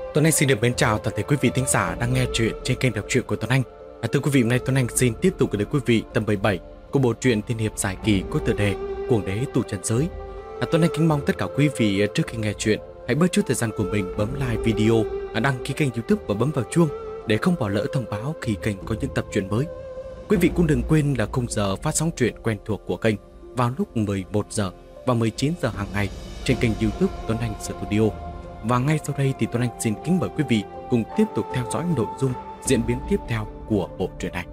Tuấn Anh xin được mến chào toàn thể quý vị thính giả đang nghe chuyện trên kênh đọc truyện của Tuấn Anh. Thưa quý vị, hôm nay Tuấn Anh xin tiếp tục gửi đến quý vị tập 17 của bộ truyện tiên hiệp dài kỳ có tựa đề Cuồng đế tu chân giới. Tuấn Anh kính mong tất cả quý vị trước khi nghe chuyện hãy bớt chút thời gian của mình bấm like video, đăng ký kênh YouTube và bấm vào chuông để không bỏ lỡ thông báo khi kênh có những tập truyện mới. Quý vị cũng đừng quên là khung giờ phát sóng truyện quen thuộc của kênh vào lúc 11 giờ và 19 giờ hàng ngày trên kênh YouTube Tuấn Anh Studio. Và ngay sau đây thì Tuấn Anh xin kính mời quý vị cùng tiếp tục theo dõi nội dung diễn biến tiếp theo của bộ truyện này.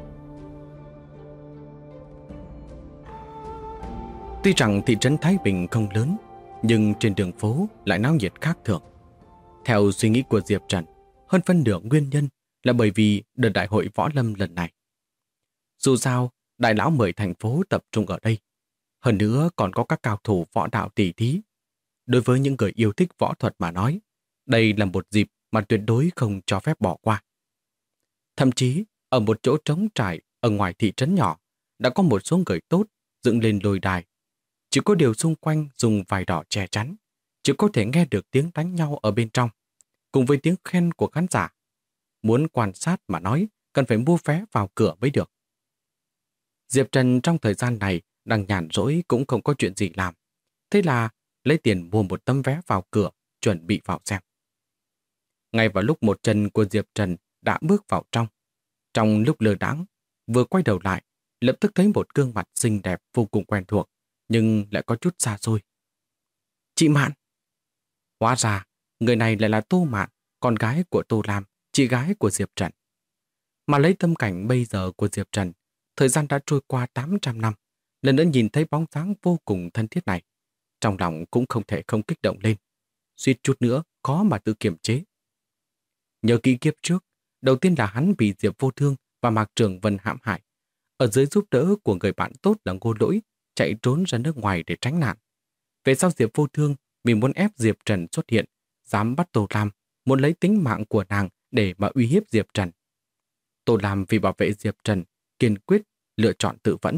Tuy rằng thị trấn Thái Bình không lớn, nhưng trên đường phố lại náo nhiệt khác thường. Theo suy nghĩ của Diệp Trần, hơn phân nửa nguyên nhân là bởi vì đợt đại hội võ lâm lần này. Dù sao, đại lão mời thành phố tập trung ở đây. Hơn nữa còn có các cao thủ võ đạo tỷ thí. Đối với những người yêu thích võ thuật mà nói, đây là một dịp mà tuyệt đối không cho phép bỏ qua. Thậm chí, ở một chỗ trống trải ở ngoài thị trấn nhỏ, đã có một số người tốt dựng lên lôi đài. Chỉ có điều xung quanh dùng vải đỏ che chắn, chỉ có thể nghe được tiếng đánh nhau ở bên trong, cùng với tiếng khen của khán giả. Muốn quan sát mà nói, cần phải mua vé vào cửa mới được. Diệp Trần trong thời gian này đang nhàn rỗi cũng không có chuyện gì làm. Thế là lấy tiền mua một tấm vé vào cửa, chuẩn bị vào xem. Ngay vào lúc một chân của Diệp Trần đã bước vào trong lúc lơ đãng, vừa quay đầu lại, lập tức thấy một gương mặt xinh đẹp vô cùng quen thuộc, nhưng lại có chút xa xôi. Chị Mạn! Hóa ra, người này lại là Tô Mạn, con gái của Tô Lam, chị gái của Diệp Trần. Mà lấy tâm cảnh bây giờ của Diệp Trần, thời gian đã trôi qua 800 năm, lần nữa nhìn thấy bóng dáng vô cùng thân thiết này. Trong lòng cũng không thể không kích động lên. Suýt chút nữa, khó mà tự kiềm chế. Nhớ kỹ kiếp trước, đầu tiên là hắn bị Diệp Vô Thương và Mạc Trường Vân hãm hại. Ở dưới giúp đỡ của người bạn tốt là Ngô Lỗi, chạy trốn ra nước ngoài để tránh nạn. Về sau Diệp Vô Thương vì muốn ép Diệp Trần xuất hiện, dám bắt Tô Lam, muốn lấy tính mạng của nàng để mà uy hiếp Diệp Trần. Tô Lam vì bảo vệ Diệp Trần, kiên quyết lựa chọn tự vẫn.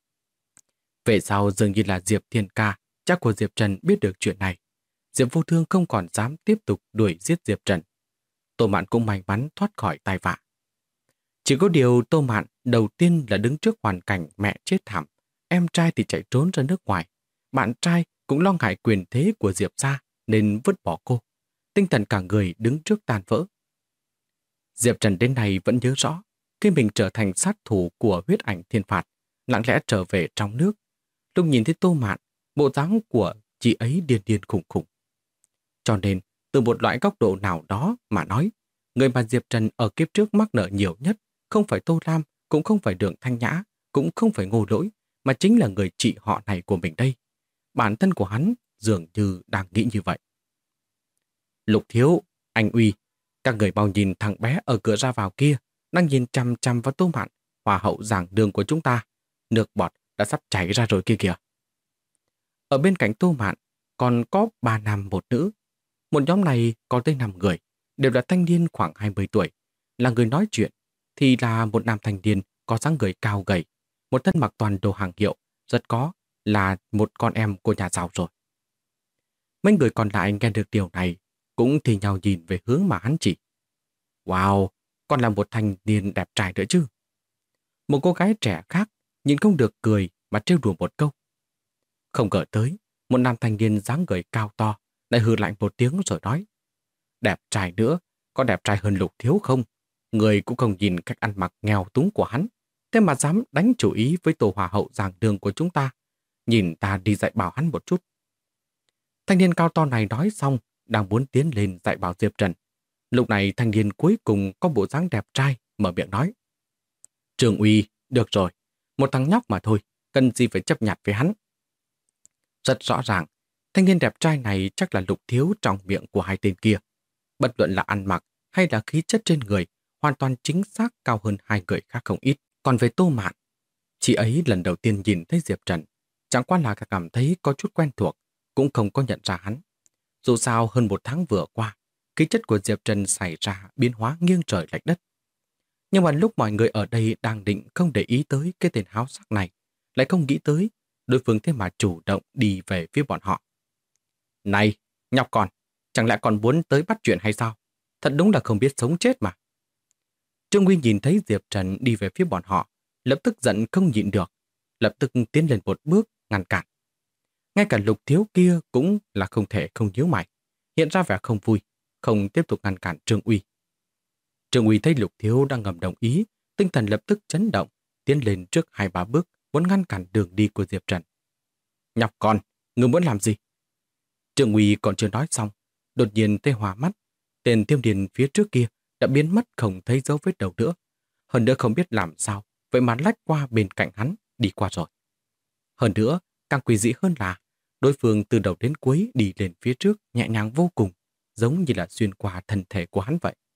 Về sau dường như là Diệp Thiên Ca, cha của Diệp Trần biết được chuyện này. Diệp Vô Thương không còn dám tiếp tục đuổi giết Diệp Trần. Tô Mạn cũng may mắn thoát khỏi tai vạ. Chỉ có điều Tô Mạn đầu tiên là đứng trước hoàn cảnh mẹ chết thảm, em trai thì chạy trốn ra nước ngoài. Bạn trai cũng lo ngại quyền thế của Diệp gia nên vứt bỏ cô. Tinh thần cả người đứng trước tan vỡ. Diệp Trần đến nay vẫn nhớ rõ, khi mình trở thành sát thủ của huyết ảnh thiên phạt, lặng lẽ trở về trong nước. Lúc nhìn thấy Tô Mạn, bộ dáng của chị ấy điên điên khủng khủng. Cho nên, từ một loại góc độ nào đó mà nói, người mà Diệp Trần ở kiếp trước mắc nợ nhiều nhất không phải Tô Lam, cũng không phải Đường Thanh Nhã, cũng không phải Ngô Lỗi, mà chính là người chị họ này của mình đây. Bản thân của hắn dường như đang nghĩ như vậy. Lục Thiếu, anh Uy, các người mau nhìn thằng bé ở cửa ra vào kia, đang nhìn chằm chằm vào Tô Mạn, hòa hậu giảng đường của chúng ta. Nước bọt đã sắp chảy ra rồi kia kìa. Ở bên cạnh Tô Mạn còn có 3 nam một nữ. Một nhóm này có tới 5 người, đều là thanh niên khoảng 20 tuổi. Là người nói chuyện thì là một nam thanh niên có dáng người cao gầy, một thân mặc toàn đồ hàng hiệu, rất có là một con em của nhà giàu rồi. Mấy người còn lại nghe được điều này cũng thì nhau nhìn về hướng mà hắn chỉ. Wow, còn là một thanh niên đẹp trai nữa chứ. Một cô gái trẻ khác nhìn không được cười mà trêu đùa một câu. Không ngờ tới, một nam thanh niên dáng người cao to lại hừ lạnh một tiếng rồi nói: đẹp trai nữa, có đẹp trai hơn Lục Thiếu không? Người cũng không nhìn cách ăn mặc nghèo túng của hắn, thế mà dám đánh chủ ý với tổ hòa hậu giảng đường của chúng ta. Nhìn ta đi dạy bảo hắn một chút. Thanh niên cao to này nói xong, đang muốn tiến lên dạy bảo Diệp Trần. Lúc này thanh niên cuối cùng có bộ dáng đẹp trai, mở miệng nói: Trường Uy, được rồi, một thằng nhóc mà thôi, cần gì phải chấp nhặt với hắn. Rất rõ ràng, thanh niên đẹp trai này chắc là Lục Thiếu trong miệng của hai tên kia. Bất luận là ăn mặc hay là khí chất trên người, hoàn toàn chính xác cao hơn hai người khác không ít. Còn về Tô Mạn, chị ấy lần đầu tiên nhìn thấy Diệp Trần, chẳng qua là cảm thấy có chút quen thuộc, cũng không có nhận ra hắn. Dù sao hơn một tháng vừa qua, khí chất của Diệp Trần xảy ra biến hóa nghiêng trời lệch đất. Nhưng mà lúc mọi người ở đây đang định không để ý tới cái tên háo sắc này, lại không nghĩ tới đối phương thế mà chủ động đi về phía bọn họ. Này, nhóc con, chẳng lẽ còn muốn tới bắt chuyện hay sao? thật đúng là không biết sống chết mà. Trương Uy nhìn thấy Diệp Trần đi về phía bọn họ, lập tức giận không nhịn được, lập tức tiến lên một bước ngăn cản. Ngay cả Lục Thiếu kia cũng là không thể không nhíu mày, hiện ra vẻ không vui, không tiếp tục ngăn cản Trương Uy. Trương Uy thấy Lục Thiếu đang ngầm đồng ý, tinh thần lập tức chấn động, tiến lên trước 2-3 bước, muốn ngăn cản đường đi của Diệp Trần. Nhóc con, ngươi muốn làm gì? Trương Uy còn chưa nói xong, đột nhiên thấy hòa mắt, tên Tiêu Điền phía trước kia đã biến mất không thấy dấu vết đâu nữa. Hơn nữa không biết làm sao, vậy mà lách qua bên cạnh hắn, đi qua rồi. Hơn nữa, càng quỷ dị hơn là đối phương từ đầu đến cuối đi lên phía trước nhẹ nhàng vô cùng, giống như là xuyên qua thân thể của hắn vậy.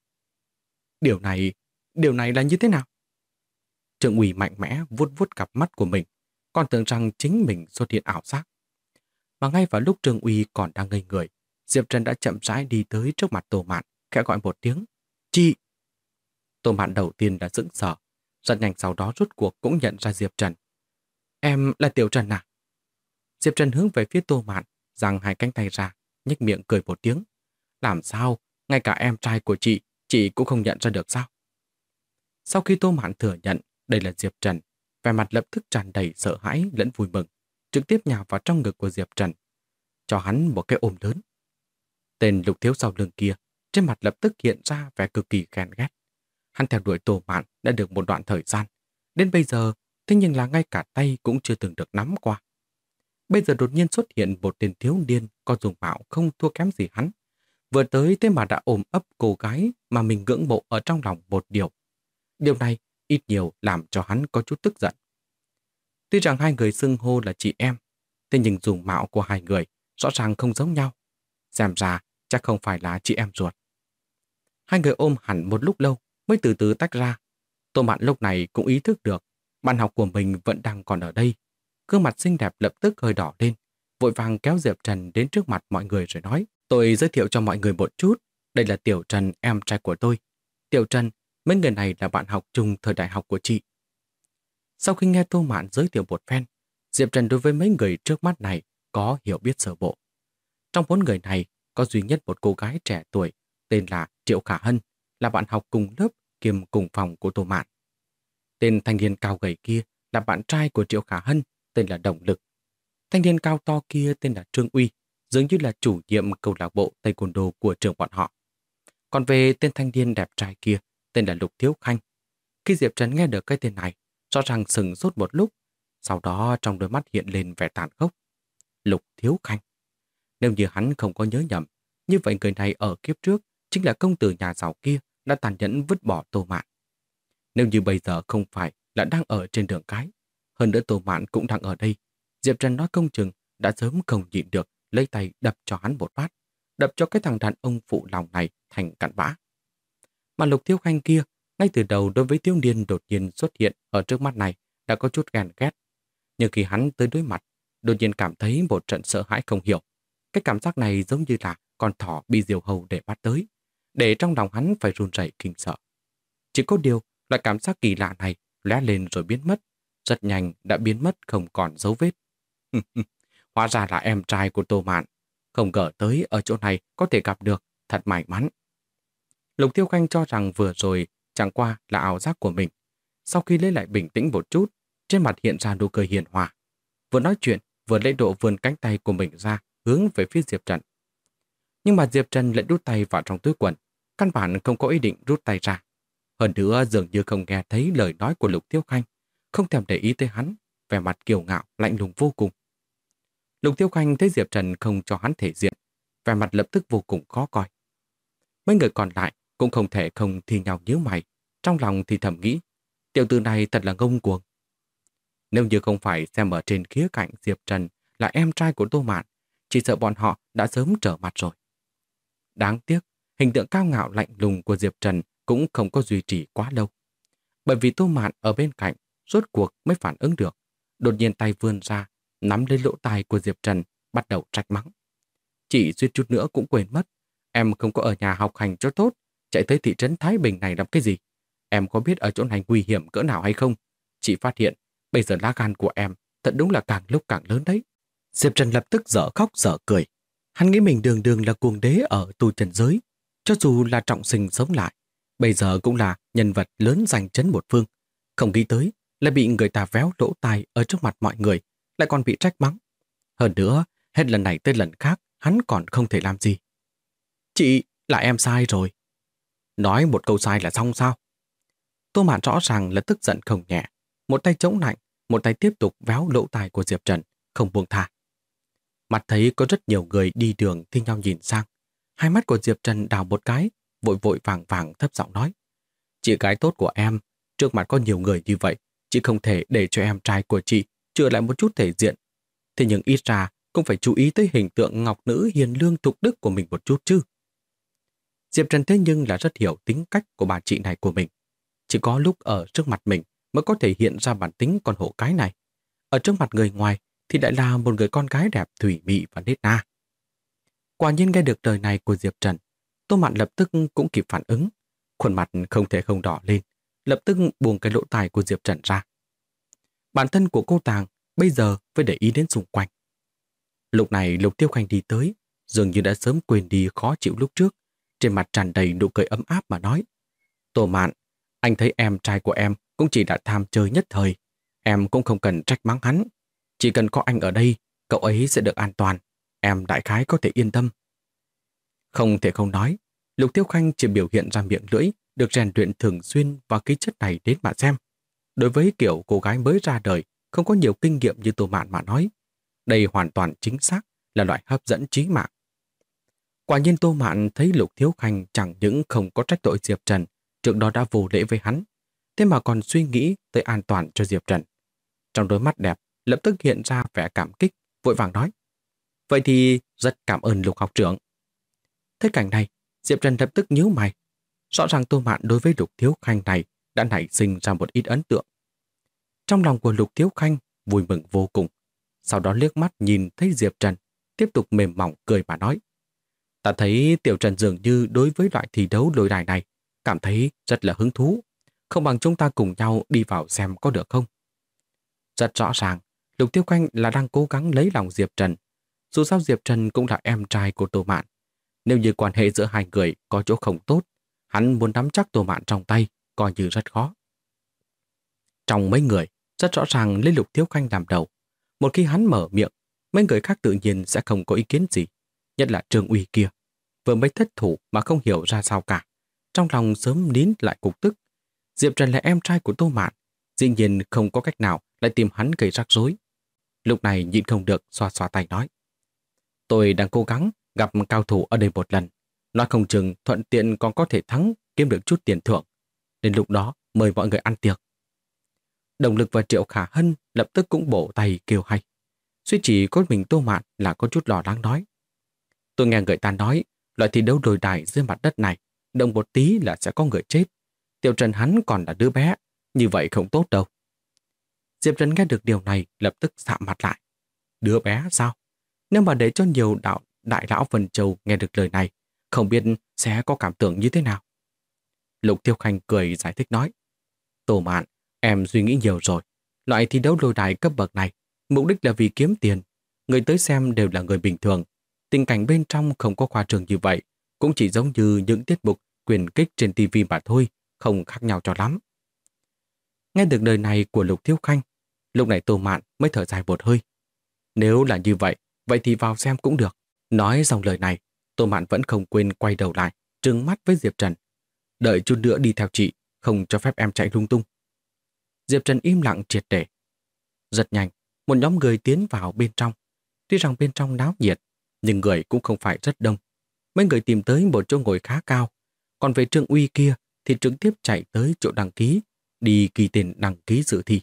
Điều này là như thế nào? Trương Uy mạnh mẽ vuốt vuốt cặp mắt của mình, còn tưởng rằng chính mình xuất hiện ảo giác. Mà ngay vào lúc Trương Uy còn đang ngây người, Diệp Trần đã chậm rãi đi tới trước mặt Tô Mạn, khẽ gọi một tiếng, "Chị!" Tô Mạn đầu tiên đã sững sờ, rất nhanh sau đó rốt cuộc cũng nhận ra Diệp Trần. "Em là Tiểu Trần à?" Diệp Trần hướng về phía Tô Mạn, giang hai cánh tay ra, nhếch miệng cười một tiếng. "Làm sao? Ngay cả em trai của chị cũng không nhận ra được sao?" Sau khi Tô Mạn thừa nhận đây là Diệp Trần, vẻ mặt lập tức tràn đầy sợ hãi lẫn vui mừng, trực tiếp nhào vào trong ngực của Diệp Trần, cho hắn một cái ôm lớn. Tên Lục Thiếu sau lưng kia, trên mặt lập tức hiện ra vẻ cực kỳ ghen ghét. Hắn theo đuổi Tô Mạn đã được một đoạn thời gian, đến bây giờ, thế nhưng là ngay cả tay cũng chưa từng được nắm qua. Bây giờ đột nhiên xuất hiện một tên thiếu niên có dùng mạo không thua kém gì hắn. Vừa tới thế mà đã ôm ấp cô gái mà mình ngưỡng mộ ở trong lòng một điều. Điều này ít nhiều làm cho hắn có chút tức giận. Tuy rằng hai người xưng hô là chị em, thế nhưng dùng mạo của hai người rõ ràng không giống nhau. Xem ra chắc không phải là chị em ruột. Hai người ôm hẳn một lúc lâu mới từ từ tách ra. Tô Mạn lúc này cũng ý thức được bạn học của mình vẫn đang còn ở đây. Gương mặt xinh đẹp lập tức hơi đỏ lên, vội vàng kéo Diệp Trần đến trước mặt mọi người rồi nói, tôi giới thiệu cho mọi người một chút, đây là Tiểu Trần, em trai của tôi. Tiểu Trần, mấy người này là bạn học chung thời đại học của chị. Sau khi nghe Tô Mạn giới thiệu một phen, Diệp Trần đối với mấy người trước mắt này có hiểu biết sơ bộ. Trong 4 người này, có duy nhất một cô gái trẻ tuổi tên là Triệu Khả Hân, là bạn học cùng lớp kiêm cùng phòng của Tô Mạn. Tên thanh niên cao gầy kia là bạn trai của Triệu Khả Hân, tên là Động Lực. Thanh niên cao to kia tên là Trương Uy, dường như là chủ nhiệm câu lạc bộ taekwondo của trường bọn họ. Còn về tên thanh niên đẹp trai kia, tên là Lục Thiếu Khanh. Khi Diệp Trần nghe được cái tên này, rõ ràng sừng sốt một lúc, sau đó trong đôi mắt hiện lên vẻ tàn khốc. Lục Thiếu Khanh. Nếu như hắn không có nhớ nhầm, như vậy người này ở kiếp trước chính là công tử nhà giàu kia đã tàn nhẫn vứt bỏ Tô Mạn. Nếu như bây giờ không phải là đang ở trên đường cái, hơn nữa Tô Mạn cũng đang ở đây, Diệp Trần nói công chừng đã sớm không nhịn được lấy tay đập cho hắn một phát, đập cho cái thằng đàn ông phụ lòng này thành cặn bã. Mà Lục Thiếu Khanh kia, ngay từ đầu đối với thiếu niên đột nhiên xuất hiện ở trước mắt này đã có chút ghen ghét. Nhưng khi hắn tới đối mặt, đột nhiên cảm thấy một trận sợ hãi không hiểu. Cái cảm giác này giống như là con thỏ bị diều hâu để bắt tới, để trong lòng hắn phải run rẩy kinh sợ. Chỉ có điều là cảm giác kỳ lạ này lóe lên rồi biến mất, rất nhanh đã biến mất không còn dấu vết. Hóa ra là em trai của Tô Mạn, không ngờ tới ở chỗ này có thể gặp được, thật may mắn. Lục Tiêu Khanh cho rằng vừa rồi chẳng qua là ảo giác của mình. Sau khi lấy lại bình tĩnh một chút, trên mặt hiện ra nụ cười hiền hòa. Vừa nói chuyện, vừa lấy độ vươn cánh tay của mình ra, hướng về phía Diệp Trần. Nhưng mà Diệp Trần lại đút tay vào trong túi quần, căn bản không có ý định rút tay ra. Hơn nữa dường như không nghe thấy lời nói của Lục Tiêu Khanh, không thèm để ý tới hắn, vẻ mặt kiêu ngạo, lạnh lùng vô cùng. Lục Tiêu Khanh thấy Diệp Trần không cho hắn thể diện, vẻ mặt lập tức vô cùng khó coi. Mấy người còn lại cũng không thể không thi nhau nhíu mày, trong lòng thì thầm nghĩ, tiểu tử này thật là ngông cuồng. Nếu như không phải xem ở trên khía cạnh Diệp Trần là em trai của Tô Mạn, chỉ sợ bọn họ đã sớm trở mặt rồi. Đáng tiếc, hình tượng cao ngạo lạnh lùng của Diệp Trần cũng không có duy trì quá lâu. Bởi vì Tô Mạn ở bên cạnh, rốt cuộc mới phản ứng được. Đột nhiên tay vươn ra, nắm lấy lỗ tai của Diệp Trần, bắt đầu trách mắng. Chỉ suýt chút nữa cũng quên mất. Em không có ở nhà học hành cho tốt, chạy tới thị trấn Thái Bình này làm cái gì? Em có biết ở chỗ này nguy hiểm cỡ nào hay không? Chị phát hiện, bây giờ lá gan của em thật đúng là càng lúc càng lớn đấy. Diệp Trần lập tức dở khóc dở cười. Hắn nghĩ mình đường đường là cuồng đế ở tu trần giới. Cho dù là trọng sinh sống lại, bây giờ cũng là nhân vật lớn giành chấn một phương. Không nghĩ tới là bị người ta véo lỗ tai ở trước mặt mọi người, lại còn bị trách mắng. Hơn nữa, hết lần này tới lần khác, hắn còn không thể làm gì. Chị, là em sai rồi. Nói một câu sai là xong sao? Tô Mạn rõ ràng là tức giận không nhẹ. Một tay chống nạnh, một tay tiếp tục véo lỗ tai của Diệp Trần, không buông tha. Mặt thấy có rất nhiều người đi đường thi nhau nhìn sang. Hai mắt của Diệp Trần đào một cái, vội vội vàng vàng thấp giọng nói. Chị gái tốt của em, trước mặt có nhiều người như vậy, chị không thể để cho em trai của chị chữa lại một chút thể diện. Thế nhưng ít ra cũng phải chú ý tới hình tượng ngọc nữ hiền lương thục đức của mình một chút chứ. Diệp Trần thế nhưng là rất hiểu tính cách của bà chị này của mình. Chỉ có lúc ở trước mặt mình mới có thể hiện ra bản tính con hổ cái này. Ở trước mặt người ngoài thì lại là một người con gái đẹp thủy mị và nết na. Quả nhiên nghe được lời này của Diệp Trần, Tô Mạn lập tức cũng kịp phản ứng. Khuôn mặt không thể không đỏ lên, lập tức buông cái lỗ tai của Diệp Trần ra. Bản thân của cô Tàng bây giờ phải để ý đến xung quanh. Lúc này Lục Tiêu Khanh đi tới, dường như đã sớm quên đi khó chịu lúc trước, trên mặt tràn đầy nụ cười ấm áp mà nói. Tô Mạn, anh thấy em trai của em cũng chỉ đã tham chơi nhất thời. Em cũng không cần trách mắng hắn. Chỉ cần có anh ở đây, cậu ấy sẽ được an toàn. Em đại khái có thể yên tâm. Không thể không nói, Lục Tiêu Khanh chỉ biểu hiện ra miệng lưỡi được rèn luyện thường xuyên và khí chất này đến mà xem. Đối với kiểu cô gái mới ra đời, không có nhiều kinh nghiệm như Tô Mạn mà nói, đây hoàn toàn chính xác là loại hấp dẫn chí mạng. Quả nhiên Tô Mạn thấy Lục Thiếu Khanh chẳng những không có trách tội Diệp Trần, trước đó đã vô lễ với hắn, thế mà còn suy nghĩ tới an toàn cho Diệp Trần. Trong đôi mắt đẹp lập tức hiện ra vẻ cảm kích, vội vàng nói. Vậy thì rất cảm ơn Lục học trưởng. Thấy cảnh này, Diệp Trần lập tức nhíu mày. Rõ ràng Tô Mạn đối với Lục Thiếu Khanh này đã nảy sinh ra một ít ấn tượng. Trong lòng của Lục Thiếu Khanh vui mừng vô cùng. Sau đó liếc mắt nhìn thấy Diệp Trần, tiếp tục mềm mỏng cười mà nói. Ta thấy Tiểu Trần dường như đối với loại thi đấu lôi đài này cảm thấy rất là hứng thú. Không bằng chúng ta cùng nhau đi vào xem có được không? Rất rõ ràng, Lục Tiêu Khanh là đang cố gắng lấy lòng Diệp Trần. Dù sao Diệp Trần cũng là em trai của Tô Mạn. Nếu như quan hệ giữa hai người có chỗ không tốt, hắn muốn nắm chắc Tô Mạn trong tay, coi như rất khó. Trong mấy người, rất rõ ràng lấy Lục Thiếu Khanh làm đầu. Một khi hắn mở miệng, mấy người khác tự nhiên sẽ không có ý kiến gì. Nhất là Trương Uy kia, vừa mới thất thủ mà không hiểu ra sao cả. Trong lòng sớm nín lại cục tức. Diệp Trần là em trai của Tô Mạn, dĩ nhiên không có cách nào lại tìm hắn gây rắc rối. Lúc này nhịn không được xoa xoa tay nói. Tôi đang cố gắng gặp cao thủ ở đây một lần. Nói không chừng thuận tiện còn có thể thắng, kiếm được chút tiền thưởng. Đến lúc đó mời mọi người ăn tiệc. Động Lực và Triệu Khả Hân lập tức cũng bổ tay kêu hay. Duy chỉ có mình Tô Mạn là có chút lo lắng nói. Tôi nghe người ta nói, loại thi đấu đồi đài dưới mặt đất này, động một tí là sẽ có người chết. Tiểu Trần hắn còn là đứa bé, như vậy không tốt đâu. Diệp Trần nghe được điều này lập tức sạm mặt lại. Đứa bé sao? Nếu mà để cho nhiều đại lão Vân Châu nghe được lời này, không biết sẽ có cảm tưởng như thế nào. Lục Tiêu Khanh cười giải thích nói. Tô Mạn, em suy nghĩ nhiều rồi. Loại thi đấu lôi đài cấp bậc này, mục đích là vì kiếm tiền. Người tới xem đều là người bình thường. Tình cảnh bên trong không có khoa trương như vậy, cũng chỉ giống như những tiết mục quyền kích trên TV mà thôi, không khác nhau cho lắm. Nghe được lời này của Lục Thiếu Khanh, lúc này Tô Mạn mới thở dài một hơi. Nếu là như vậy, vậy thì vào xem cũng được. Nói xong lời này, Tô Mạn vẫn không quên quay đầu lại, trừng mắt với Diệp Trần. Đợi chút nữa đi theo chị, không cho phép em chạy lung tung. Diệp Trần im lặng triệt để. Rất nhanh, một nhóm người tiến vào bên trong. Tuy rằng bên trong náo nhiệt, nhưng người cũng không phải rất đông. Mấy người tìm tới một chỗ ngồi khá cao. Còn về Trương Uy kia thì trực tiếp chạy tới chỗ đăng ký, đi ghi tên đăng ký dự thi.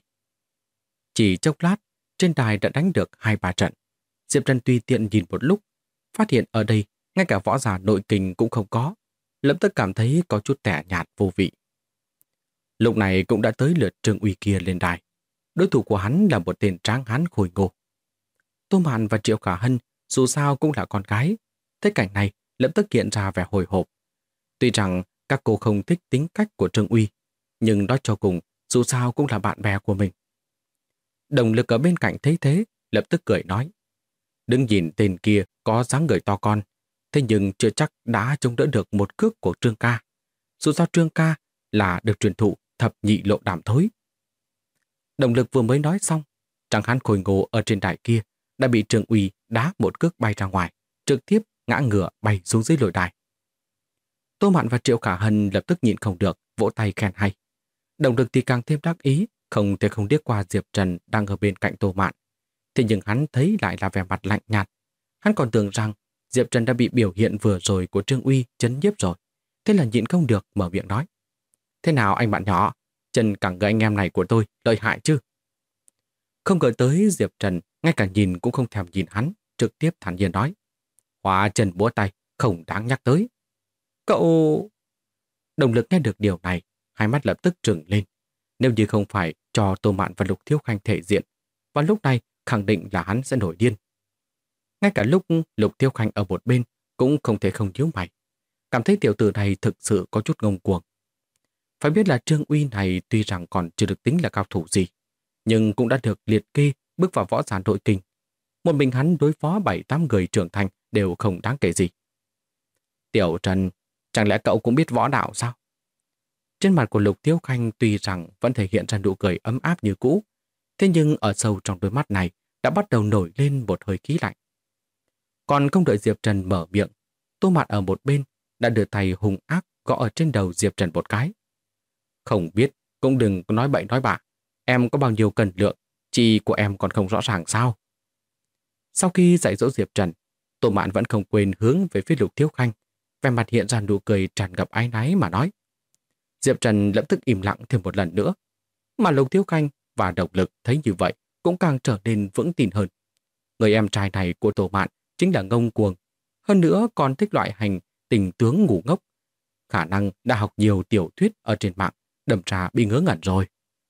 Chỉ chốc lát, trên đài đã đánh được 2-3 trận. Diệp Trần tùy tiện nhìn một lúc, phát hiện ở đây ngay cả võ giả nội kình cũng không có, lập tức cảm thấy có chút tẻ nhạt vô vị. Lúc này cũng đã tới lượt Trương Uy kia lên đài. Đối thủ của hắn là một tên tráng hán khôi ngô. Tô Mạn và Triệu Khả Hân dù sao cũng là con gái, thấy cảnh này lập tức hiện ra vẻ hồi hộp. Tuy rằng các cô không thích tính cách của Trương Uy, nhưng nói cho cùng dù sao cũng là bạn bè của mình. Động Lực ở bên cạnh thấy thế, lập tức cười nói. Đừng nhìn tên kia có dáng người to con, thế nhưng chưa chắc đã chống đỡ được một cước của Trương ca. Dù sao Trương ca là được truyền thụ thập nhị lộ đảm thối. Động lực vừa mới nói xong, tráng hán khôi ngô ở trên đài kia đã bị Trương Uy đá một cước bay ra ngoài, trực tiếp ngã ngửa bay xuống dưới lôi đài. Tô Mạn và Triệu Khả Hân lập tức nhịn không được, vỗ tay khen hay. Động lực thì càng thêm đắc ý, không thể không liếc qua Diệp Trần đang ở bên cạnh Tô Mạn. Thế nhưng hắn thấy lại là vẻ mặt lạnh nhạt. Hắn còn tưởng rằng Diệp Trần đã bị biểu hiện vừa rồi của Trương Uy chấn nhiếp rồi. Thế là nhịn không được mở miệng nói. Thế nào anh bạn nhỏ, Trần càng người anh em này của tôi lợi hại chứ? Không ngờ tới Diệp Trần ngay cả nhìn cũng không thèm nhìn hắn, trực tiếp thản nhiên nói. Hóa Trần búa tay, không đáng nhắc tới. Cậu... Động lực nghe được điều này, hai mắt lập tức trừng lên. Nếu như không phải cho Tô Mạn và Lục Thiếu Khanh thể diện, và lúc này khẳng định là hắn sẽ nổi điên. Ngay cả lúc Lục Thiếu Khanh ở một bên cũng không thể không nhíu mày. Cảm thấy tiểu tử này thực sự có chút ngông cuồng. Phải biết là Trương Uy này tuy rằng còn chưa được tính là cao thủ gì, nhưng cũng đã được liệt kê bước vào võ giả nội kinh. Một mình hắn đối phó 7-8 người trưởng thành đều không đáng kể gì. Tiểu Trần, chẳng lẽ cậu cũng biết võ đạo sao? Trên mặt của Lục Thiếu Khanh tuy rằng vẫn thể hiện ra nụ cười ấm áp như cũ, thế nhưng ở sâu trong đôi mắt này đã bắt đầu nổi lên một hơi khí lạnh. Còn không đợi Diệp Trần mở miệng, Tô Mạn ở một bên đã đưa tay hung ác gõ ở trên đầu Diệp Trần một cái. Không biết, cũng đừng có nói bậy nói bạ. Em có bao nhiêu cân lượng, chị của em còn không rõ ràng sao? Sau khi dạy dỗ Diệp Trần, Tô Mạn vẫn không quên hướng về phía Lục Thiếu Khanh, vẻ mặt hiện ra nụ cười tràn ngập áy náy mà nói. Diệp Trần lập tức im lặng thêm một lần nữa, mà Lục Thiếu Khanh và Động Lực thấy như vậy cũng càng trở nên vững tin hơn. Người em trai này của Tô Mạn chính là ngông cuồng, hơn nữa còn thích loại hành tình tướng ngu ngốc. Khả năng đã học nhiều tiểu thuyết ở trên mạng, đâm ra bị ngớ ngẩn rồi.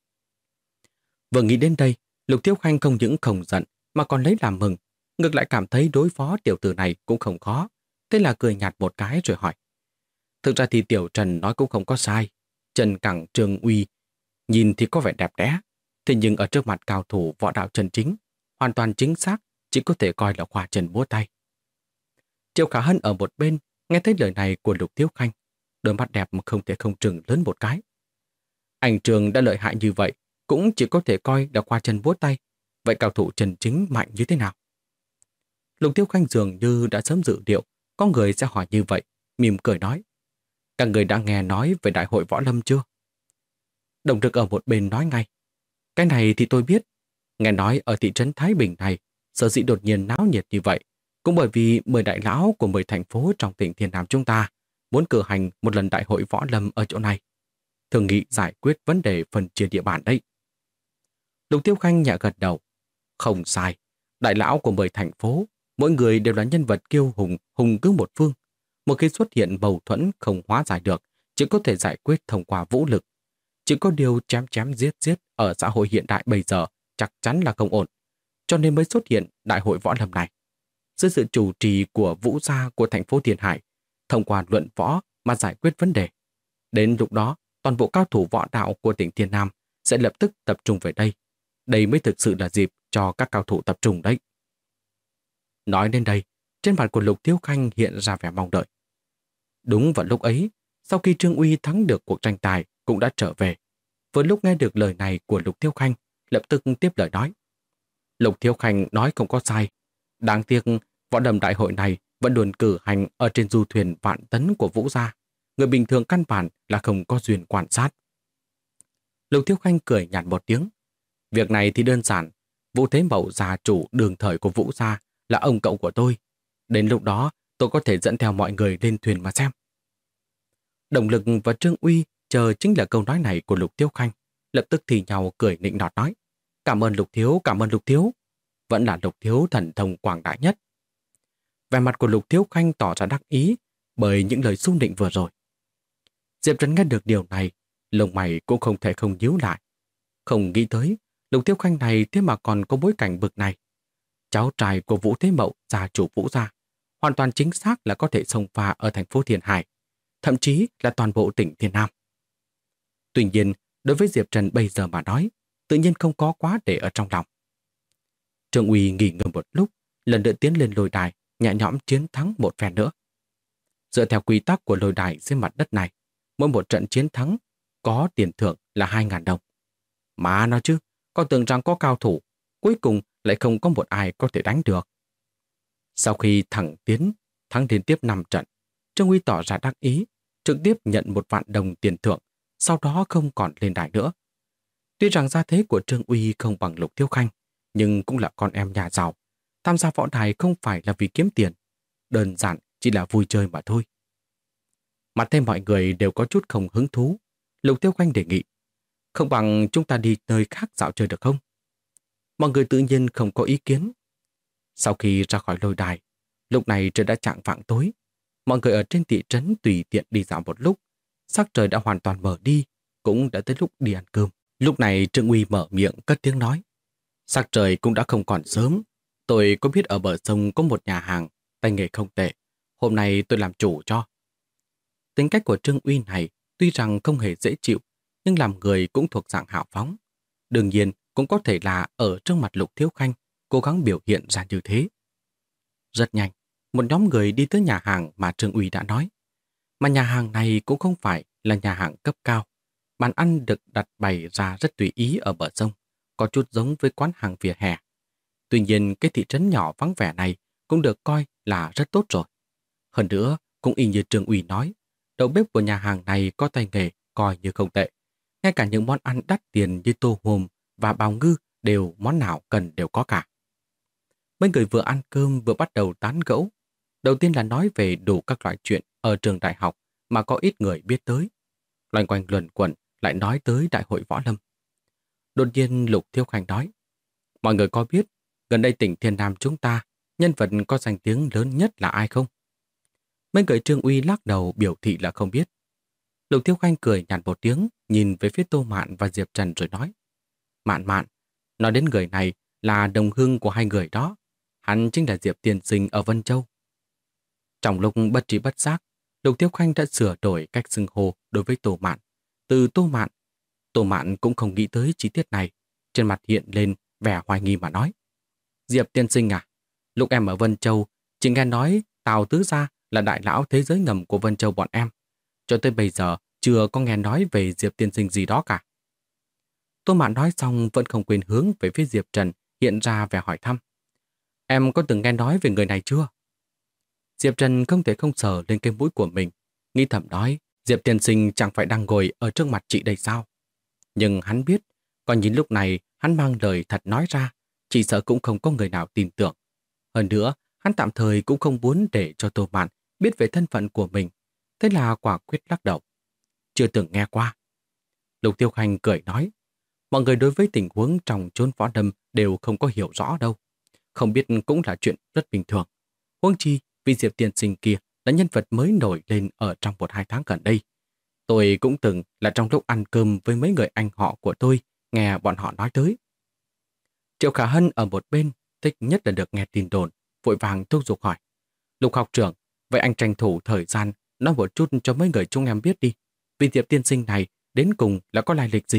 Vừa nghĩ đến đây, Lục Thiếu Khanh không những không giận mà còn lấy làm mừng, ngược lại cảm thấy đối phó tiểu tử này cũng không khó, thế là cười nhạt một cái rồi hỏi. Thực ra thì Tiểu Trần nói cũng không có sai, Trần Cẳng Trường Uy nhìn thì có vẻ đẹp đẽ, thế nhưng ở trước mặt cao thủ võ đạo chân chính, hoàn toàn chính xác chỉ có thể coi là khoa trần múa tay. Triệu Khả Hân ở một bên nghe thấy lời này của Lục Thiếu Khanh, đôi mắt đẹp không thể không trừng lớn một cái. Anh Trường đã lợi hại như vậy, cũng chỉ có thể coi là khoa chân múa tay, vậy cao thủ chân chính mạnh như thế nào? Lục Thiếu Khanh dường như đã sớm dự liệu có người sẽ hỏi như vậy, mỉm cười nói. Các người đã nghe nói về đại hội võ lâm chưa? Đồng Trực ở một bên nói ngay. Cái này thì tôi biết. Nghe nói ở thị trấn Thái Bình này, sở dĩ đột nhiên náo nhiệt như vậy, cũng bởi vì 10 đại lão của 10 thành phố trong tỉnh Thiên Nam chúng ta muốn cử hành một lần đại hội võ lâm ở chỗ này. Thường nghị giải quyết vấn đề phân chia địa bàn đấy. Lục Tiêu Khanh nhẹ gật đầu. Không sai. Đại lão của 10 thành phố, mỗi người đều là nhân vật kiêu hùng, hùng cứ một phương. Một khi xuất hiện mâu thuẫn không hóa giải được, chỉ có thể giải quyết thông qua vũ lực. Chỉ có điều chém chém giết giết ở xã hội hiện đại bây giờ chắc chắn là không ổn. Cho nên mới xuất hiện đại hội võ lâm này. Dưới sự chủ trì của vũ gia của thành phố Thiên Hải, thông qua luận võ mà giải quyết vấn đề. Đến lúc đó, toàn bộ cao thủ võ đạo của tỉnh Thiên Nam sẽ lập tức tập trung về đây. Đây mới thực sự là dịp cho các cao thủ tập trung đấy. Nói đến đây, trên mặt của Lục Thiếu Khanh hiện ra vẻ mong đợi. Đúng vào lúc ấy, sau khi Trương Uy thắng được cuộc tranh tài cũng đã trở về. Vừa lúc nghe được lời này của Lục Thiếu Khanh, lập tức tiếp lời nói. Lục Thiếu Khanh nói không có sai. Đáng tiếc, võ đầm đại hội này vẫn luôn cử hành ở trên du thuyền vạn tấn của Vũ gia. Người bình thường căn bản là không có duyên quan sát. Lục Thiếu Khanh cười nhạt một tiếng. Việc này thì đơn giản. Vũ Thế Mậu gia chủ đường thời của Vũ gia là ông cậu của tôi. Đến lúc đó, tôi có thể dẫn theo mọi người lên thuyền mà xem. Động Lực và Trương Uy chờ chính là câu nói này của Lục Thiếu Khanh, lập tức thì nhau cười nịnh nọt nói. Cảm ơn Lục Thiếu, cảm ơn Lục Thiếu. Vẫn là Lục Thiếu thần thông quảng đại nhất. Vẻ mặt của Lục Thiếu Khanh tỏ ra đắc ý bởi những lời xung định vừa rồi. Diệp Trần nghe được điều này, lông mày cũng không thể không nhíu lại. Không nghĩ tới, Lục Thiếu Khanh này thế mà còn có bối cảnh bực này. Cháu trai của Vũ Thế Mậu, gia chủ Vũ gia, hoàn toàn chính xác là có thể xông pha ở thành phố Thiên Hải, thậm chí là toàn bộ tỉnh Thiên Nam. Tuy nhiên, đối với Diệp Trần bây giờ mà nói, tự nhiên không có quá để ở trong lòng. Trương Uy nghỉ ngơi một lúc, lần nữa tiến lên lôi đài, nhẹ nhõm chiến thắng một phen nữa. Dựa theo quy tắc của lôi đài trên mặt đất này, mỗi một trận chiến thắng có tiền thưởng là 2.000 đồng. Mà nói chứ, con tưởng rằng có cao thủ, cuối cùng lại không có một ai có thể đánh được. Sau khi thẳng tiến, thắng liên tiếp 5 trận, Trương Uy tỏ ra đắc ý, trực tiếp nhận 1.000 đồng tiền thưởng, sau đó không còn lên đài nữa. Tuy rằng gia thế của Trương Uy không bằng Lục Thiếu Khanh, nhưng cũng là con em nhà giàu. Tham gia võ đài không phải là vì kiếm tiền, đơn giản chỉ là vui chơi mà thôi. Mặt thêm mọi người đều có chút không hứng thú. Lục Thiếu Khanh đề nghị, không bằng chúng ta đi nơi khác dạo chơi được không? Mọi người tự nhiên không có ý kiến. Sau khi ra khỏi lôi đài, lúc này trời đã chạng vạng tối. Mọi người ở trên thị trấn tùy tiện đi dạo một lúc. Sắc trời đã hoàn toàn mở đi, cũng đã tới lúc đi ăn cơm. Lúc này Trương Uy mở miệng cất tiếng nói. Sắc trời cũng đã không còn sớm. Tôi có biết ở bờ sông có một nhà hàng, tay nghề không tệ. Hôm nay tôi làm chủ cho. Tính cách của Trương Uy này tuy rằng không hề dễ chịu, nhưng làm người cũng thuộc dạng hào phóng. Đương nhiên cũng có thể là ở trước mặt Lục Thiếu Khanh cố gắng biểu hiện ra như thế. Rất nhanh, một nhóm người đi tới nhà hàng mà Trương Uy đã nói. Mà nhà hàng này cũng không phải là nhà hàng cấp cao. Bàn ăn được đặt bày ra rất tùy ý ở bờ sông, có chút giống với quán hàng vỉa hè. Tuy nhiên cái thị trấn nhỏ vắng vẻ này cũng được coi là rất tốt rồi. Hơn nữa, cũng y như Trương Uy nói, đầu bếp của nhà hàng này có tay nghề coi như không tệ. Ngay cả những món ăn đắt tiền như tô hùm và bào ngư đều món nào cần đều có cả. Mấy người vừa ăn cơm vừa bắt đầu tán gẫu. Đầu tiên là nói về đủ các loại chuyện ở trường đại học mà có ít người biết tới. Loanh quanh luẩn quẩn lại nói tới đại hội võ lâm. Đột nhiên Lục Thiếu Khanh nói, mọi người có biết gần đây tỉnh Thiên Nam chúng ta nhân vật có danh tiếng lớn nhất là ai không? Mấy người Trương Uy lắc đầu biểu thị là không biết. Lục Thiếu Khanh cười nhạt một tiếng, nhìn về phía Tô Mạn và Diệp Trần rồi nói, Mạn Mạn, nói đến người này là đồng hương của hai người đó. Hắn chính là Diệp tiên sinh ở Vân Châu. Trong lúc bất trí bất giác, Lục Thiếu Khanh đã sửa đổi cách xưng hô đối với Tô Mạn. Từ Tô Mạn cũng không nghĩ tới chi tiết này. Trên mặt hiện lên vẻ hoài nghi mà nói, Diệp tiên sinh à, lúc em ở Vân Châu, chỉ nghe nói Tào Tứ Gia là đại lão thế giới ngầm của Vân Châu bọn em. Cho tới bây giờ chưa có nghe nói về Diệp tiên sinh gì đó cả. Tô Mạn nói xong vẫn không quên hướng về phía Diệp Trần hiện ra vẻ hỏi thăm. Em có từng nghe nói về người này chưa? Diệp Trần không thể không sờ lên cái mũi của mình, nghĩ thầm nói, Diệp tiên sinh chẳng phải đang ngồi ở trước mặt chị đây sao? Nhưng hắn biết, còn nhìn lúc này hắn mang lời thật nói ra, chỉ sợ cũng không có người nào tin tưởng. Hơn nữa, hắn tạm thời cũng không muốn để cho Tô Mạn biết về thân phận của mình. Thế là quả quyết lắc đầu. Chưa từng nghe qua. Lục Tiêu Khanh cười nói, mọi người đối với tình huống trong chốn võ lâm đều không có hiểu rõ đâu. Không biết cũng là chuyện rất bình thường. Huống chi, vì Diệp tiên sinh kia là nhân vật mới nổi lên ở trong 1-2 tháng gần đây. Tôi cũng từng là trong lúc ăn cơm với mấy người anh họ của tôi, nghe bọn họ nói tới. Triệu Khả Hân ở một bên, thích nhất là được nghe tin đồn, vội vàng thúc giục hỏi. Lục học trưởng, vậy anh tranh thủ thời gian nói một chút cho mấy người chúng em biết đi. Vì Diệp tiên sinh này đến cùng là có lai lịch gì?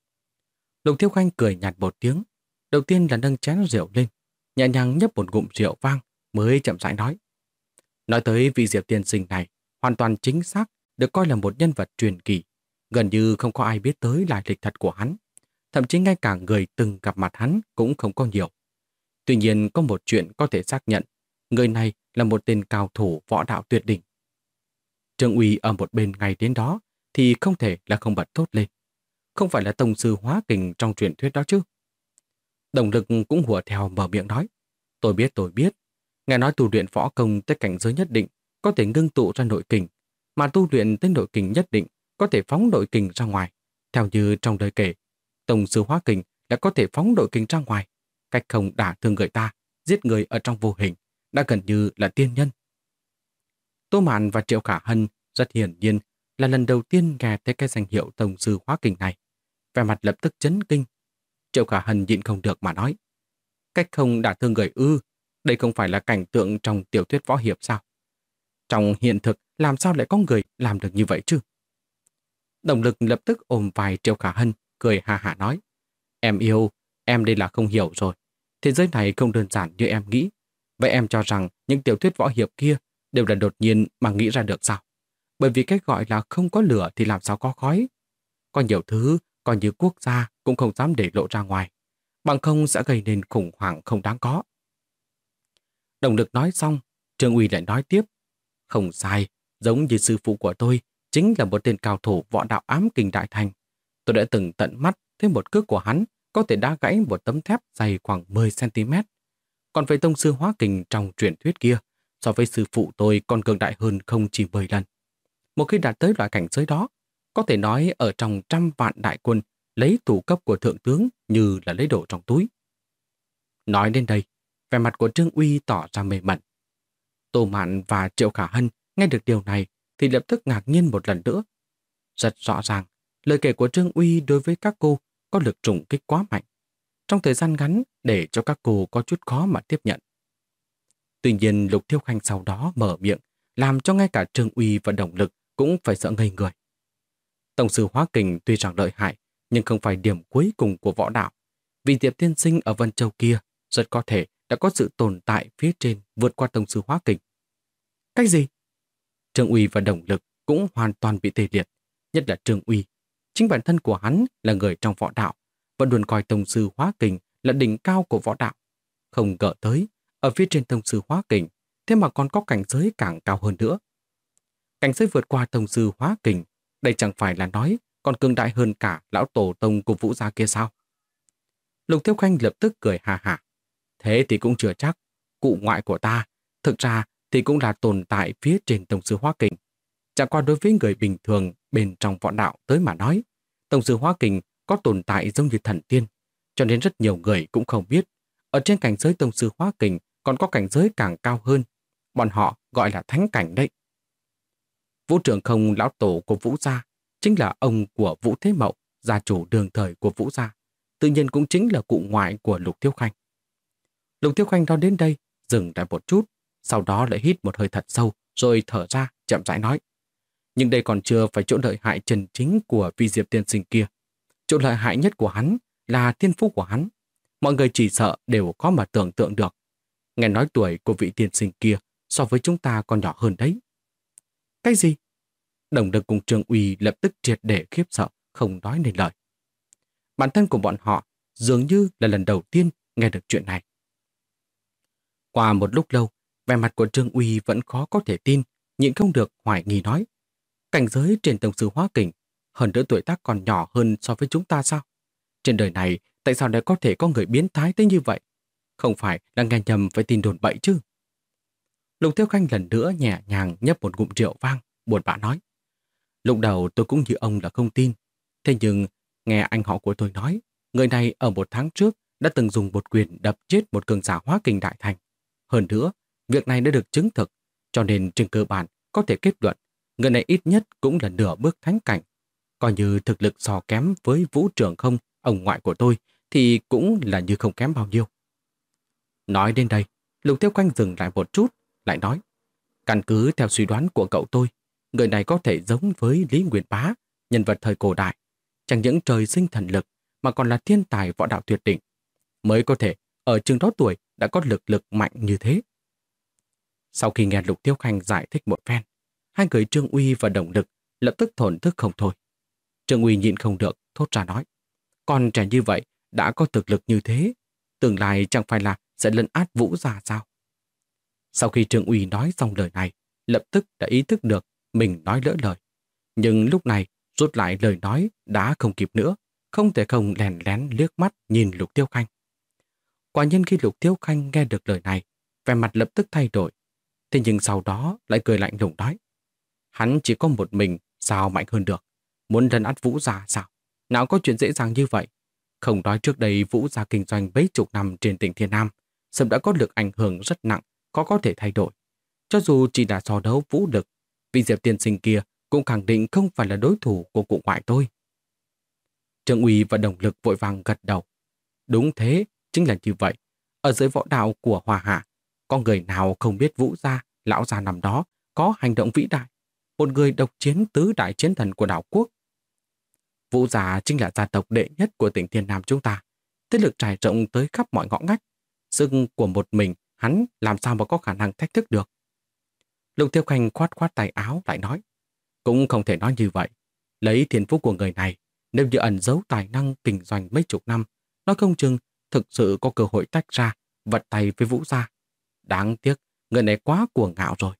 Lục Thiếu Khanh cười nhạt một tiếng. Đầu tiên là nâng chén rượu lên, nhẹ nhàng nhấp một ngụm rượu vang, mới chậm rãi nói. Nói tới vị Diệp tiên sinh này, hoàn toàn chính xác, được coi là một nhân vật truyền kỳ. Gần như không có ai biết tới lai lịch thật của hắn. Thậm chí ngay cả người từng gặp mặt hắn cũng không có nhiều. Tuy nhiên có một chuyện có thể xác nhận, người này là một tên cao thủ võ đạo tuyệt đỉnh. Trương Uy ở một bên ngay đến đó thì không thể là không bật thốt lên. Không phải là tông sư hóa kình trong truyền thuyết đó chứ? Đồng Lực cũng hùa theo mở miệng nói. Tôi biết. Nghe nói tu luyện võ công tới cảnh giới nhất định có thể ngưng tụ ra nội kình, mà tu luyện tới nội kình nhất định có thể phóng nội kình ra ngoài. Theo như trong đời kể, tông sư hóa kình là có thể phóng nội kình ra ngoài, cách không đả thương người ta, giết người ở trong vô hình, đã gần như là tiên nhân. Tô Mạn và Triệu Khả Hân rất hiển nhiên là lần đầu tiên nghe thấy cái danh hiệu tông sư hóa kình này. Vẻ mặt lập tức chấn kinh. Triệu Khả Hân nhịn không được mà nói. Cách không đả thương người ư, đây không phải là cảnh tượng trong tiểu thuyết võ hiệp sao? Trong hiện thực làm sao lại có người làm được như vậy chứ? Đồng Lực lập tức ôm vai Triệu Khả Hân, cười ha hả nói. Em yêu, em đây là không hiểu rồi. Thế giới này không đơn giản như em nghĩ. Vậy em cho rằng những tiểu thuyết võ hiệp kia đều là đột nhiên mà nghĩ ra được sao? Bởi vì cái gọi là không có lửa thì làm sao có khói. Có nhiều thứ, coi như quốc gia cũng không dám để lộ ra ngoài, bằng không sẽ gây nên khủng hoảng không đáng có. Đồng Lực nói xong, Trương Uy lại nói tiếp. Không sai, giống như sư phụ của tôi, chính là một tên cao thủ võ đạo ám kình đại thành. Tôi đã từng tận mắt thấy một cước của hắn có thể đá gãy một tấm thép dày khoảng 10 cm. Còn về tông sư hóa kình trong truyền thuyết kia, so với sư phụ tôi còn cường đại hơn không chỉ 10 lần. Một khi đạt tới loại cảnh giới đó, có thể nói ở trong 100 vạn đại quân, lấy thủ cấp của thượng tướng như là lấy đồ trong túi. Nói đến đây, vẻ mặt của Trương Uy tỏ ra mê mẩn. Tô Mạn và Triệu Khả Hân nghe được điều này thì lập tức ngạc nhiên một lần nữa. Rất rõ ràng, lời kể của Trương Uy đối với các cô có lực trùng kích quá mạnh. Trong thời gian ngắn để cho các cô có chút khó mà tiếp nhận. Tuy nhiên Lục Thiêu Khanh sau đó mở miệng, làm cho ngay cả Trương Uy và Đồng Lực cũng phải sợ ngây người. Tổng sư hóa kình tuy rằng lợi hại, nhưng không phải điểm cuối cùng của võ đạo. Vì Diệp tiên sinh ở Vân Châu kia rất có thể đã có sự tồn tại phía trên vượt qua tổng sư hóa kình. Cái gì? Trương Uy và Đồng Lực cũng hoàn toàn bị tê liệt, nhất là Trương Uy. Chính bản thân của hắn là người trong võ đạo, vẫn luôn coi tông sư hóa kình là đỉnh cao của võ đạo. Không ngờ tới, ở phía trên tông sư hóa kình, thế mà còn có cảnh giới càng cao hơn nữa. Cảnh giới vượt qua tông sư hóa kình, đây chẳng phải là nói còn cường đại hơn cả lão tổ tông của Vũ gia kia sao? Lục Thiếu Khanh lập tức cười hà hà. Thế thì cũng chưa chắc. Cụ ngoại của ta, thực ra thì cũng là tồn tại phía trên tông sư hóa kình. Chẳng qua đối với người bình thường bên trong võ đạo tới mà nói, tông sư hóa kình có tồn tại giống như thần tiên, cho nên rất nhiều người cũng không biết. Ở trên cảnh giới tông sư hóa kình còn có cảnh giới càng cao hơn. Bọn họ gọi là thánh cảnh đấy. Vũ Trường Không, lão tổ của Vũ gia, chính là ông của Vũ Thế Mậu, gia chủ đường thời của Vũ gia, tự nhiên cũng chính là cụ ngoại của Lục Thiếu Khanh. Lục Thiếu Khanh nói đến đây, dừng lại một chút, sau đó lại hít một hơi thật sâu, rồi thở ra, chậm rãi nói. Nhưng đây còn chưa phải chỗ lợi hại chân chính của Vi Diệp tiên sinh kia. Chỗ lợi hại nhất của hắn là thiên phú của hắn. Mọi người chỉ sợ đều có mà tưởng tượng được. Nghe nói tuổi của vị tiên sinh kia so với chúng ta còn nhỏ hơn đấy. Cái gì? Đồng Lực cùng Trương Uy lập tức triệt để khiếp sợ, không nói nên lời. Bản thân của bọn họ dường như là lần đầu tiên nghe được chuyện này. Qua một lúc lâu, vẻ mặt của Trương Uy vẫn khó có thể tin, nhịn không được hoài nghi nói. Cảnh giới trên tông sư hóa kình, hơn nữa tuổi tác còn nhỏ hơn so với chúng ta sao? Trên đời này, tại sao lại có thể có người biến thái tới như vậy? Không phải là nghe nhầm phải tin đồn bậy chứ? Lục Thiếu Khanh lần nữa nhẹ nhàng nhấp một ngụm rượu vang, buồn bã nói. Lúc đầu tôi cũng như ông là không tin. Thế nhưng, nghe anh họ của tôi nói, người này ở 1 tháng trước đã từng dùng một quyền đập chết một cường giả hóa kình đại thành. Hơn nữa, việc này đã được chứng thực, cho nên trên cơ bản có thể kết luận người này ít nhất cũng là nửa bước thánh cảnh. Coi như thực lực so kém với Vũ Trường Không, ông ngoại của tôi, thì cũng là như không kém bao nhiêu. Nói đến đây, Lục Thiếu Khanh dừng lại một chút, lại nói. Căn cứ theo suy đoán của cậu tôi, người này có thể giống với Lý Nguyên Bá, nhân vật thời cổ đại. Chẳng những trời sinh thần lực, mà còn là thiên tài võ đạo tuyệt đỉnh. Mới có thể ở chừng đó tuổi đã có lực mạnh như thế. Sau khi nghe Lục Thiếu Khanh giải thích một phen, hai người Trương Uy và Đồng Lực lập tức thổn thức không thôi. Trương Uy nhịn không được, thốt ra nói. Con trẻ như vậy đã có thực lực như thế, tương lai chẳng phải là sẽ lấn át Vũ gia sao? Sau khi Trương Uy nói xong lời này, lập tức đã ý thức được mình nói lỡ lời. Nhưng lúc này rút lại lời nói đã không kịp nữa, không thể không lén lén liếc mắt nhìn Lục Thiếu Khanh. Quả nhiên khi Lục Thiếu Khanh nghe được lời này, vẻ mặt lập tức thay đổi. Thế nhưng sau đó lại cười lạnh lùng nói. Hắn chỉ có một mình, sao mạnh hơn được? Muốn lấn át Vũ gia sao? Nào có chuyện dễ dàng như vậy? Không nói trước đây Vũ gia kinh doanh mấy chục năm trên tỉnh Thiên Nam, sớm đã có lực ảnh hưởng rất nặng, có thể thay đổi. Cho dù chỉ là so đấu vũ lực, vị Diệp tiên sinh kia cũng khẳng định không phải là đối thủ của cụ ngoại tôi. Trương Uy và Đồng Lực vội vàng gật đầu. Đúng thế, chính là như vậy. Ở dưới võ đạo của Hòa Hạ, có người nào không biết Vũ gia, lão gia năm đó có hành động vĩ đại, một người độc chiến tứ đại chiến thần của đảo quốc. Vũ gia chính là gia tộc đệ nhất của tỉnh Thiên Nam chúng ta, thế lực trải rộng tới khắp mọi ngõ ngách. Sức của một mình hắn làm sao mà có khả năng thách thức được. Lục Tiêu Khanh khoát khoát tay áo lại nói, cũng không thể nói như vậy. Lấy thiên phú của người này, nếu như ẩn giấu tài năng kinh doanh mấy chục năm, nói không chừng thực sự có cơ hội tách ra, vật tay với Vũ gia. Đáng tiếc, người này quá cuồng ngạo rồi.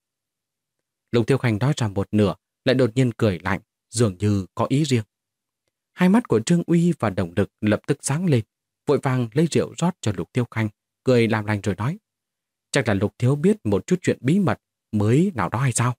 Lục Tiêu Khanh nói ra một nửa, lại đột nhiên cười lạnh, dường như có ý riêng. Hai mắt của Trương Uy và Đồng Lực lập tức sáng lên, vội vàng lấy rượu rót cho Lục Tiêu Khanh, cười làm lành rồi nói, chắc là Lục Thiếu biết một chút chuyện bí mật mới nào đó hay sao?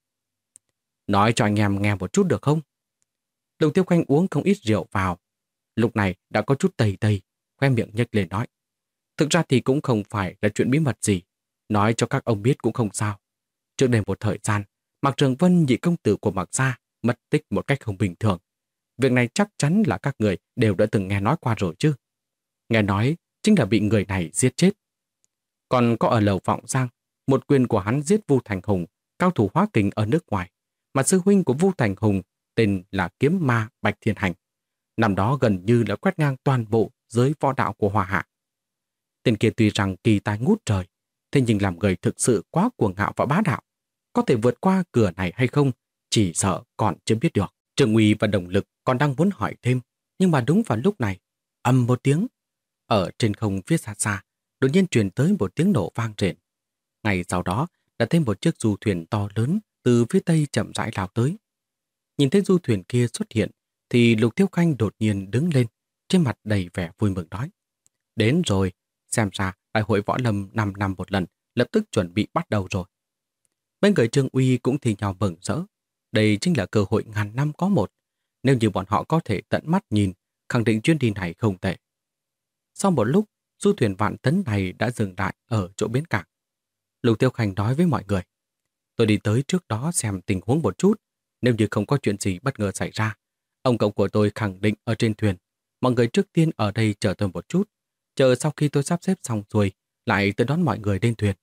Nói cho anh em nghe một chút được không? Lục Tiêu Khanh uống không ít rượu vào, lúc này đã có chút tầy tầy, khoe miệng nhếch lên nói, thực ra thì cũng không phải là chuyện bí mật gì, nói cho các ông biết cũng không sao. Trước đây một thời gian, Mạc Trường Vân, nhị công tử của Mạc gia, mất tích một cách không bình thường. Việc này chắc chắn là các người đều đã từng nghe nói qua rồi chứ. Nghe nói chính là bị người này giết chết. Còn có ở lầu Vọng Giang, một quyền của hắn giết Vu Thành Hùng, cao thủ hóa kình ở nước ngoài, mà sư huynh của Vu Thành Hùng tên là kiếm ma Bạch Thiên Hành. Năm đó gần như đã quét ngang toàn bộ giới võ đạo của Hoa Hạ. Tên kia tuy rằng kỳ tài ngút trời, thế nhưng làm người thực sự quá cuồng ngạo và bá đạo. Có thể vượt qua cửa này hay không, chỉ sợ còn chưa biết được. Trương Uy và Đồng Lực còn đang muốn hỏi thêm, nhưng mà đúng vào lúc này, ầm một tiếng. Ở trên không phía xa xa, đột nhiên truyền tới một tiếng nổ vang rền. Ngay sau đó, đã thêm một chiếc du thuyền to lớn từ phía tây chậm rãi lao tới. Nhìn thấy du thuyền kia xuất hiện, thì Lục Tiêu Khanh đột nhiên đứng lên, trên mặt đầy vẻ vui mừng nói. Đến rồi, xem ra đại hội võ lâm 5 năm một lần, lập tức chuẩn bị bắt đầu rồi. Mấy người Trương Uy cũng thì nhau mừng rỡ. Đây chính là cơ hội ngàn năm có một. Nếu như bọn họ có thể tận mắt nhìn, khẳng định chuyến đi này không tệ. Sau một lúc, du thuyền vạn tấn này đã dừng lại ở chỗ bến cảng. Lục Tiêu Khanh nói với mọi người, tôi đi tới trước đó xem tình huống một chút. Nếu như không có chuyện gì bất ngờ xảy ra, ông cậu của tôi khẳng định ở trên thuyền. Mọi người trước tiên ở đây chờ tôi một chút. Chờ sau khi tôi sắp xếp xong rồi, lại tới đón mọi người lên thuyền.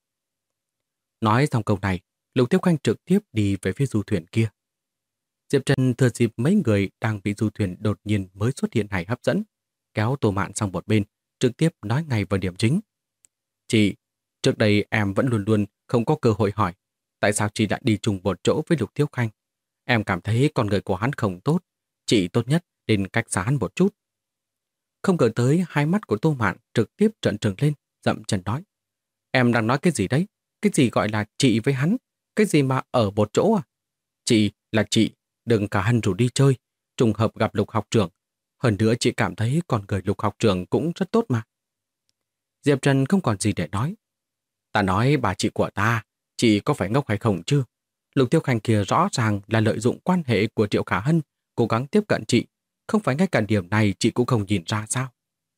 Nói xong câu này, Lục Tiêu Khanh trực tiếp đi về phía du thuyền kia. Diệp Trần thừa dịp mấy người đang bị du thuyền đột nhiên mới xuất hiện này hấp dẫn, kéo Tô Mạn sang một bên, trực tiếp nói ngay vào điểm chính. Chị, trước đây em vẫn luôn luôn không có cơ hội hỏi, tại sao chị lại đi chung một chỗ với Lục Tiêu Khanh? Em cảm thấy con người của hắn không tốt, chị tốt nhất nên cách xa hắn một chút. Không ngờ tới hai mắt của Tô Mạn trực tiếp trợn trừng lên, dậm chân nói. Em đang nói cái gì đấy? Cái gì gọi là chị với hắn? Cái gì mà ở một chỗ à? Chị là chị, đừng cả hân rủ đi chơi, trùng hợp gặp Lục học trưởng. Hơn nữa chị cảm thấy con người Lục học trưởng cũng rất tốt mà. Diệp Trần không còn gì để nói. Ta nói bà chị của ta, chị có phải ngốc hay không chứ? Lục Tiêu Khanh kia rõ ràng là lợi dụng quan hệ của Triệu Khả Hân, cố gắng tiếp cận chị. Không phải ngay cả điểm này chị cũng không nhìn ra sao?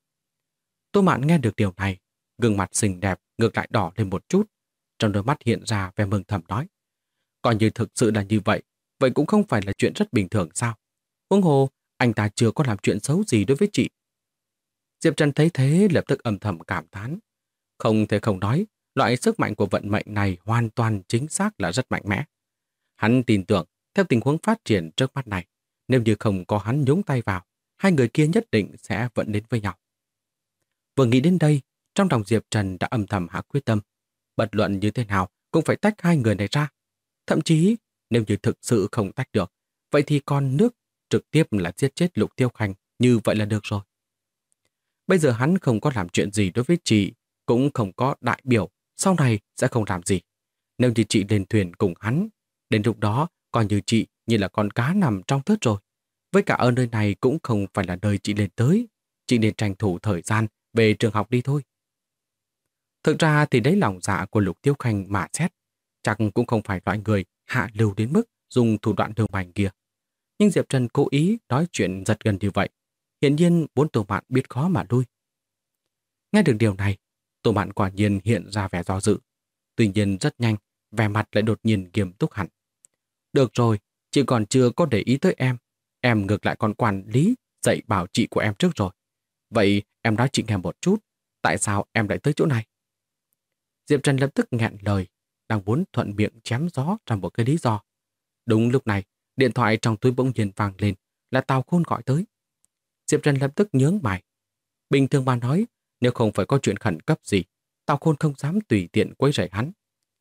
Tô Mạn nghe được điều này, gương mặt xinh đẹp ngược lại đỏ lên một chút. Trong đôi mắt hiện ra vẻ mừng thầm nói. Coi như thực sự là như vậy, vậy cũng không phải là chuyện rất bình thường sao? Huống hồ, anh ta chưa có làm chuyện xấu gì đối với chị. Diệp Trần thấy thế lập tức âm thầm cảm thán. Không thể không nói, loại sức mạnh của vận mệnh này hoàn toàn chính xác là rất mạnh mẽ. Hắn tin tưởng, theo tình huống phát triển trước mắt này, nếu như không có hắn nhúng tay vào, hai người kia nhất định sẽ vẫn đến với nhau. Vừa nghĩ đến đây, trong lòng Diệp Trần đã âm thầm hạ quyết tâm. Bất luận như thế nào cũng phải tách hai người này ra. Thậm chí, nếu như thực sự không tách được, vậy thì con nước trực tiếp là giết chết Lục Tiêu Khanh, như vậy là được rồi. Bây giờ hắn không có làm chuyện gì đối với chị, cũng không có đại biểu, sau này sẽ không làm gì. Nếu như chị lên thuyền cùng hắn, đến lúc đó coi như chị như là con cá nằm trong thớt rồi. Với cả ở nơi này cũng không phải là nơi chị lên tới, chị nên tranh thủ thời gian về trường học đi thôi. Thực ra thì đấy lòng dạ của Lục Tiêu Khanh mà xét, chắc cũng không phải loại người hạ lưu đến mức dùng thủ đoạn đường bành kia. Nhưng Diệp Trần cố ý nói chuyện giật gần như vậy, hiển nhiên muốn Tô Mạn biết khó mà lui. Nghe được điều này, Tô Mạn quả nhiên hiện ra vẻ do dự. Tuy nhiên rất nhanh, vẻ mặt lại đột nhiên nghiêm túc hẳn. Được rồi, chị còn chưa có để ý tới em ngược lại còn quản lý, dạy bảo chị của em trước rồi. Vậy em nói chị nghe một chút, tại sao em lại tới chỗ này? Diệp Trần lập tức nghẹn lời, đang muốn thuận miệng chém gió ra một cái lý do. Đúng lúc này, điện thoại trong túi bỗng nhiên vang lên, là Tào Khôn gọi tới. Diệp Trần lập tức nhướng mày. Bình thường bà nói, nếu không phải có chuyện khẩn cấp gì, Tào Khôn không dám tùy tiện quấy rầy hắn.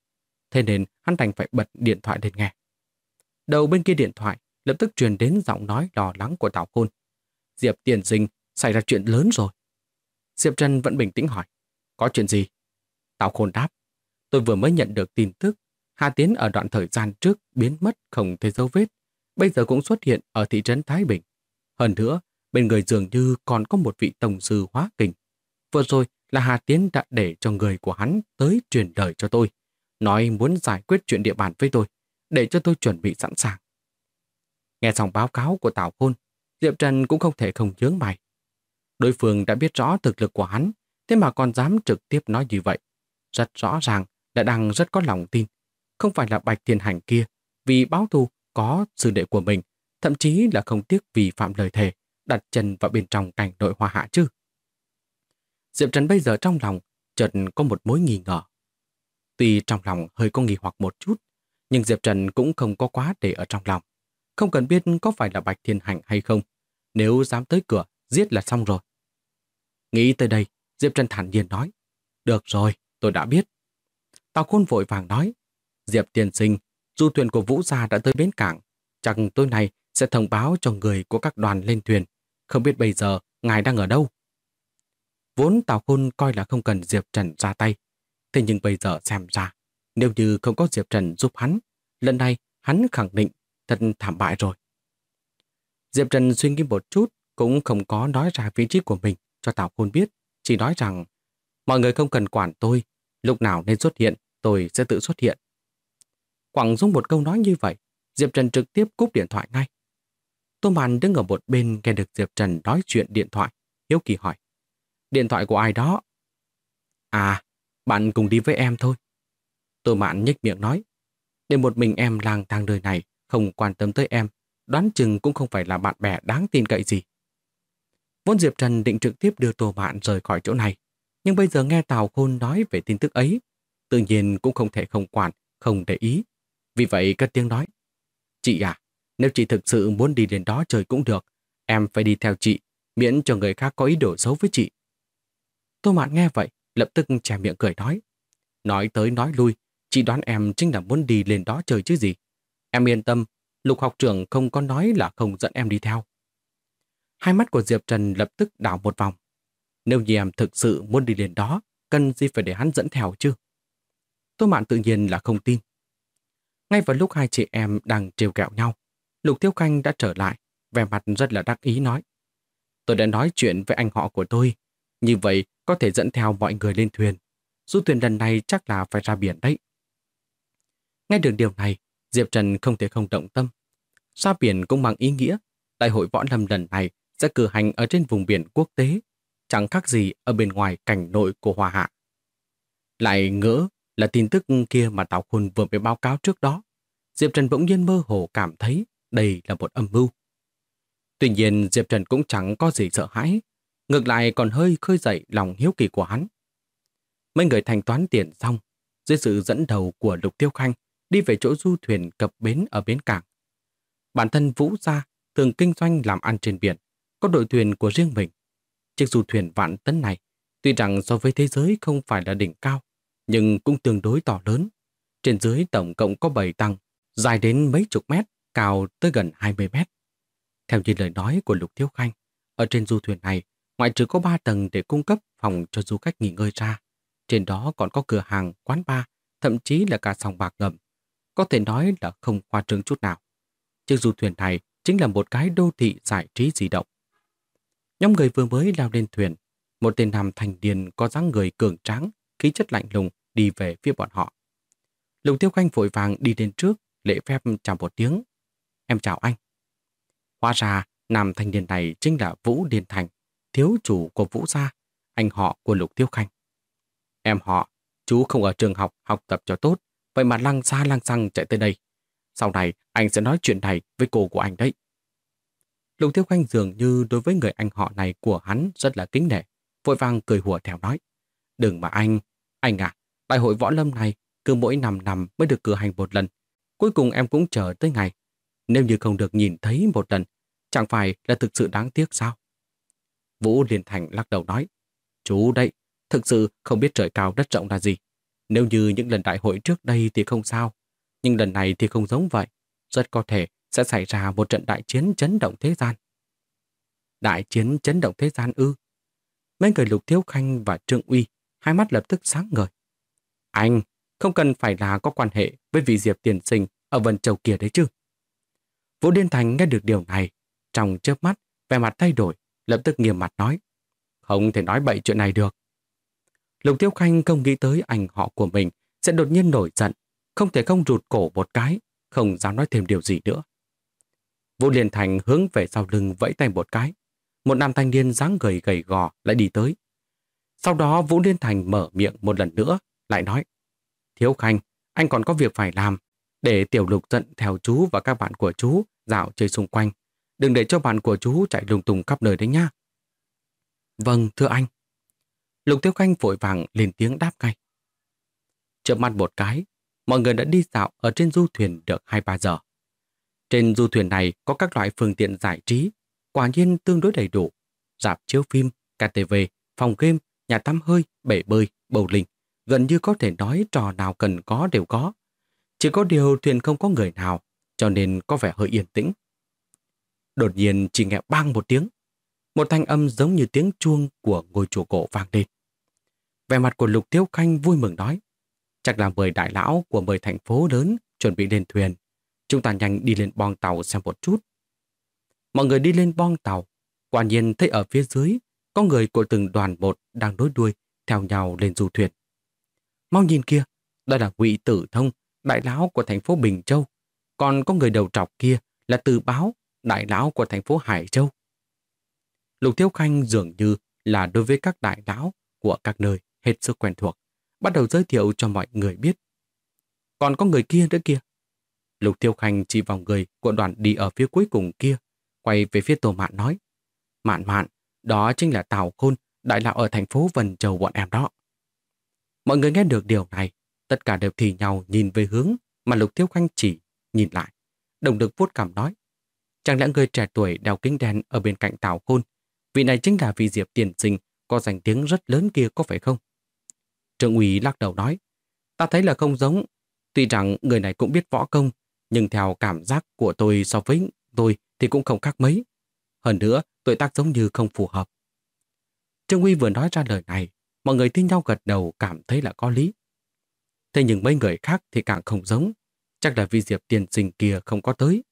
thế nên hắn đành phải bật điện thoại lên nghe. Đầu bên kia điện thoại lập tức truyền đến giọng nói lo lắng của Tào Khôn. Diệp tiên sinh, xảy ra chuyện lớn rồi. Diệp Trần vẫn bình tĩnh hỏi, có chuyện gì? Tào Khôn đáp, tôi vừa mới nhận được tin tức Hà Tiến ở đoạn thời gian trước biến mất không thấy dấu vết, bây giờ cũng xuất hiện ở thị trấn Thái Bình. Hơn nữa, bên người dường như còn có một vị tổng sư hóa kình. Vừa rồi là Hà Tiến đã để cho người của hắn tới truyền lời cho tôi, nói muốn giải quyết chuyện địa bàn với tôi, để cho tôi chuẩn bị sẵn sàng. Nghe xong báo cáo của Tào Khôn, Diệp Trần cũng không thể không nhướng mày. Đối phương đã biết rõ thực lực của hắn, thế mà còn dám trực tiếp nói như vậy. Rất rõ ràng là đang rất có lòng tin. Không phải là Bạch Thiên Hành kia, vì báo thù có sư đệ của mình, thậm chí là không tiếc vi phạm lời thề, đặt chân vào bên trong cảnh nội Hoa Hạ chứ. Diệp Trần bây giờ trong lòng chợt có một mối nghi ngờ. Tuy trong lòng hơi có nghi hoặc một chút, nhưng Diệp Trần cũng không có quá để ở trong lòng. Không cần biết có phải là Bạch Thiên Hành hay không, nếu dám tới cửa, giết là xong rồi. Nghĩ tới đây, Diệp Trần thản nhiên nói, được rồi, tôi đã biết. Tào Khôn vội vàng nói, Diệp tiên sinh, du thuyền của Vũ Gia đã tới bến cảng, chắc tối nay sẽ thông báo cho người của các đoàn lên thuyền. Không biết bây giờ ngài đang ở đâu? Vốn Tào Khôn coi là không cần Diệp Trần ra tay, thế nhưng bây giờ xem ra, nếu như không có Diệp Trần giúp hắn, lần này hắn khẳng định thật thảm bại rồi. Diệp Trần suy nghĩ một chút, cũng không có nói ra vị trí của mình cho Tào Khôn biết, chỉ nói rằng mọi người không cần quản tôi, lúc nào nên xuất hiện, tôi sẽ tự xuất hiện. Quẳng xuống một câu nói như vậy, Diệp Trần trực tiếp cúp điện thoại ngay. Tô Mạn đứng ở một bên nghe được Diệp Trần nói chuyện điện thoại, hiếu kỳ hỏi, điện thoại của ai đó? À, bạn cùng đi với em thôi. Tô Mạn nhếch miệng nói, để một mình em lang thang đời này, không quan tâm tới em, đoán chừng cũng không phải là bạn bè đáng tin cậy gì. Vốn Diệp Trần định trực tiếp đưa Tô Mạn rời khỏi chỗ này, nhưng bây giờ nghe Tào Khôn nói về tin tức ấy, tự nhiên cũng không thể không quản, không để ý. Vì vậy cất tiếng nói, chị à, nếu chị thực sự muốn đi đến đó chơi cũng được, em phải đi theo chị, miễn cho người khác có ý đồ xấu với chị. Tô Mạn nghe vậy, lập tức che miệng cười nói tới nói lui, chị đoán em chính là muốn đi lên đó chơi chứ gì. Em yên tâm, Lục học trưởng không có nói là không dẫn em đi theo. Hai mắt của Diệp Trần lập tức đảo một vòng. Nếu như em thực sự muốn đi lên đó, cần gì phải để hắn dẫn theo chứ? Tô Mạn tự nhiên là không tin. Ngay vào lúc hai chị em đang trêu ghẹo nhau, Lục Thiếu Khanh đã trở lại, vẻ mặt rất là đắc ý nói. Tôi đã nói chuyện với anh họ của tôi, như vậy có thể dẫn theo mọi người lên thuyền. Du thuyền lần này chắc là phải ra biển đấy. Nghe được điều này, Diệp Trần không thể không động tâm. Ra biển cũng mang ý nghĩa, đại hội võ lâm lần này sẽ cử hành ở trên vùng biển quốc tế, chẳng khác gì ở bên ngoài cảnh nội của Hoa Hạ. Lại ngỡ là tin tức kia mà Tào Khôn vừa mới báo cáo trước đó. Diệp Trần bỗng nhiên mơ hồ cảm thấy đây là một âm mưu. Tuy nhiên Diệp Trần cũng chẳng có gì sợ hãi, ngược lại còn hơi khơi dậy lòng hiếu kỳ của hắn. Mấy người thanh toán tiền xong, dưới sự dẫn đầu của Lục Tiêu Khanh đi về chỗ du thuyền cập bến ở bến cảng. Bản thân Vũ Gia thường kinh doanh làm ăn trên biển, có đội thuyền của riêng mình. Chiếc du thuyền vạn tấn này, tuy rằng so với thế giới không phải là đỉnh cao, nhưng cũng tương đối to lớn. Trên dưới tổng cộng có 7 tầng, dài đến mấy chục mét, cao tới gần 20 mét. Theo như lời nói của Lục Thiếu Khanh, ở trên du thuyền này, ngoại trừ có 3 tầng để cung cấp phòng cho du khách nghỉ ngơi ra, trên đó còn có cửa hàng, quán bar, thậm chí là cả sòng bạc ngầm. Có thể nói là không khoa trương chút nào. Chiếc du thuyền này chính là một cái đô thị giải trí di động. Nhóm người vừa mới leo lên thuyền, một tên nam thành niên có dáng người cường tráng, khí chất lạnh lùng đi về phía bọn họ. Lục Tiêu Khanh vội vàng đi đến trước, lễ phép chào một tiếng. Em chào anh. Hóa ra, nam thanh niên này chính là Vũ Điền Thành, thiếu chủ của Vũ Gia, anh họ của Lục Tiêu Khanh. Em họ, chú không ở trường học học tập cho tốt, vậy mà lăng xa lăng xăng chạy tới đây. Sau này, anh sẽ nói chuyện này với cô của anh đấy. Lục Tiêu Khanh dường như đối với người anh họ này của hắn rất là kính nể, vội vàng cười hùa theo nói. Đừng mà anh à, đại hội võ lâm này cứ mỗi 5 năm mới được cử hành một lần. Cuối cùng em cũng chờ tới ngày. Nếu như không được nhìn thấy một lần, chẳng phải là thực sự đáng tiếc sao? Vũ Liên Thành lắc đầu nói. Chú đây, thực sự không biết trời cao đất rộng là gì. Nếu như những lần đại hội trước đây thì không sao, nhưng lần này thì không giống vậy. Rất có thể sẽ xảy ra một trận đại chiến chấn động thế gian. Đại chiến chấn động thế gian ư? Mấy người Lục Thiếu Khanh và Trương Uy hai mắt lập tức sáng ngời. Anh không cần phải là có quan hệ với vị Diệp tiền sinh ở Vân Châu kia đấy chứ. Vũ Điên Thành nghe được điều này, trong chớp mắt, vẻ mặt thay đổi, lập tức nghiêm mặt nói. Không thể nói bậy chuyện này được. Lục Thiếu Khanh không nghĩ tới anh họ của mình sẽ đột nhiên nổi giận, không thể không rụt cổ một cái, không dám nói thêm điều gì nữa. Vũ Liên Thành hướng về sau lưng vẫy tay một cái. Một nam thanh niên dáng gầy gầy gò lại đi tới. Sau đó Vũ Liên Thành mở miệng một lần nữa, lại nói. Thiếu Khanh, anh còn có việc phải làm, để Tiểu Lục dẫn theo chú và các bạn của chú dạo chơi xung quanh. Đừng để cho bạn của chú chạy lung tung khắp nơi đấy nha. Vâng, thưa anh. Lục Thiếu Khanh vội vàng lên tiếng đáp ngay. Chợp mắt một cái, mọi người đã đi dạo ở trên du thuyền được 2-3 giờ. Trên du thuyền này có các loại phương tiện giải trí, quả nhiên tương đối đầy đủ. Rạp chiếu phim, KTV, phòng game, nhà tắm hơi, bể bơi, bowling, gần như có thể nói trò nào cần có đều có. Chỉ có điều thuyền không có người nào, cho nên có vẻ hơi yên tĩnh. Đột nhiên chỉ nghe bang một tiếng. Một thanh âm giống như tiếng chuông của ngôi chùa cổ vang lên. Vẻ mặt của Lục Thiếu Khanh vui mừng nói. Chắc là 10 đại lão của 10 thành phố lớn chuẩn bị lên thuyền. Chúng ta nhanh đi lên boong tàu xem một chút. Mọi người đi lên boong tàu. Quả nhiên thấy ở phía dưới có người của từng đoàn một đang nối đuôi theo nhau lên du thuyền. Mau nhìn kia, đó là Ngụy Tử Thông, đại lão của thành phố Bình Châu. Còn có người đầu trọc kia là Từ Báo, đại lão của thành phố Hải Châu. Lục Thiếu Khanh dường như là đối với các đại lão của các nơi hết sức quen thuộc, bắt đầu giới thiệu cho mọi người biết. Còn có người kia nữa kia. Lục Thiếu Khanh chỉ vào người của đoàn đi ở phía cuối cùng kia, quay về phía Tô Mạn nói. Mạn Mạn, đó chính là Tào Khôn, đại lão ở thành phố Vân Châu bọn em đó. Mọi người nghe được điều này, tất cả đều thì nhau nhìn về hướng mà Lục Thiếu Khanh chỉ, nhìn lại. Đồng được vuốt cằm nói. Chẳng lẽ người trẻ tuổi đeo kính đen ở bên cạnh Tào Khôn, vị này chính là vị Diệp tiền sinh có danh tiếng rất lớn kia có phải không? Trương Uy lắc đầu nói. Ta thấy là không giống. Tuy rằng người này cũng biết võ công, nhưng theo cảm giác của tôi so với tôi thì cũng không khác mấy. Hơn nữa, tuổi tác giống như không phù hợp. Trương Uy vừa nói ra lời này, mọi người thi nhau gật đầu cảm thấy là có lý. Thế nhưng mấy người khác thì càng không giống. Chắc là vì Diệp tiền sinh kia không có tới.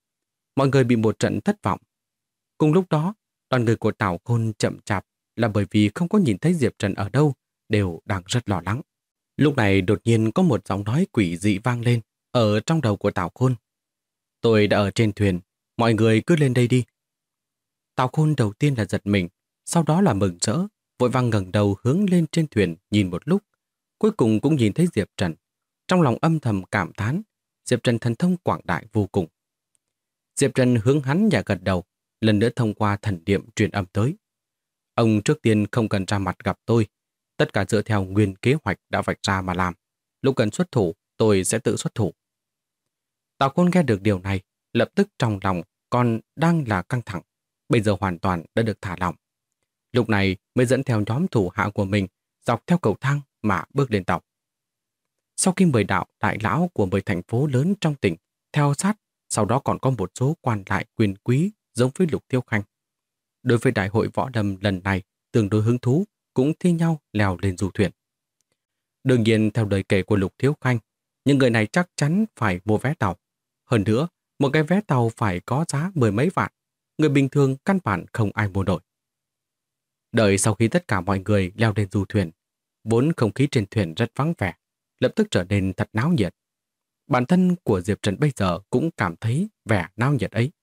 Mọi người bị một trận thất vọng. Cùng lúc đó, đoàn người của Tào Khôn chậm chạp là bởi vì không có nhìn thấy Diệp Trần ở đâu, đều đang rất lo lắng. Lúc này đột nhiên có một giọng nói quỷ dị vang lên ở trong đầu của Tào Khôn. Tôi đã ở trên thuyền, mọi người cứ lên đây đi. Tào Khôn đầu tiên là giật mình, sau đó là mừng rỡ, vội vàng ngẩng đầu hướng lên trên thuyền nhìn một lúc, cuối cùng cũng nhìn thấy Diệp Trần. Trong lòng âm thầm cảm thán, Diệp Trần thần thông quảng đại vô cùng. Diệp Trần hướng hắn và gật đầu, lần nữa thông qua thần niệm truyền âm tới. Ông trước tiên không cần ra mặt gặp tôi, tất cả dựa theo nguyên kế hoạch đã vạch ra mà làm. Lúc cần xuất thủ, tôi sẽ tự xuất thủ. Tào Khôn nghe được điều này, lập tức trong lòng còn đang là căng thẳng, bây giờ hoàn toàn đã được thả lỏng. Lúc này mới dẫn theo nhóm thủ hạ của mình dọc theo cầu thang mà bước lên tàu. Sau khi 10 đạo đại lão của 10 thành phố lớn trong tỉnh theo sát, sau đó còn có một số quan lại quyền quý giống với Lục Thiếu Khanh. Đối với đại hội võ đầm lần này tương đối hứng thú, cũng thi nhau leo lên du thuyền. Đương nhiên theo lời kể của Lục Thiếu Khanh, những người này chắc chắn phải mua vé tàu. Hơn nữa, một cái vé tàu phải có giá 10 mấy vạn, người bình thường căn bản không ai mua nổi. Đợi sau khi tất cả mọi người leo lên du thuyền, vốn không khí trên thuyền rất vắng vẻ, lập tức trở nên thật náo nhiệt. Bản thân của Diệp Trần bây giờ cũng cảm thấy vẻ náo nhiệt ấy.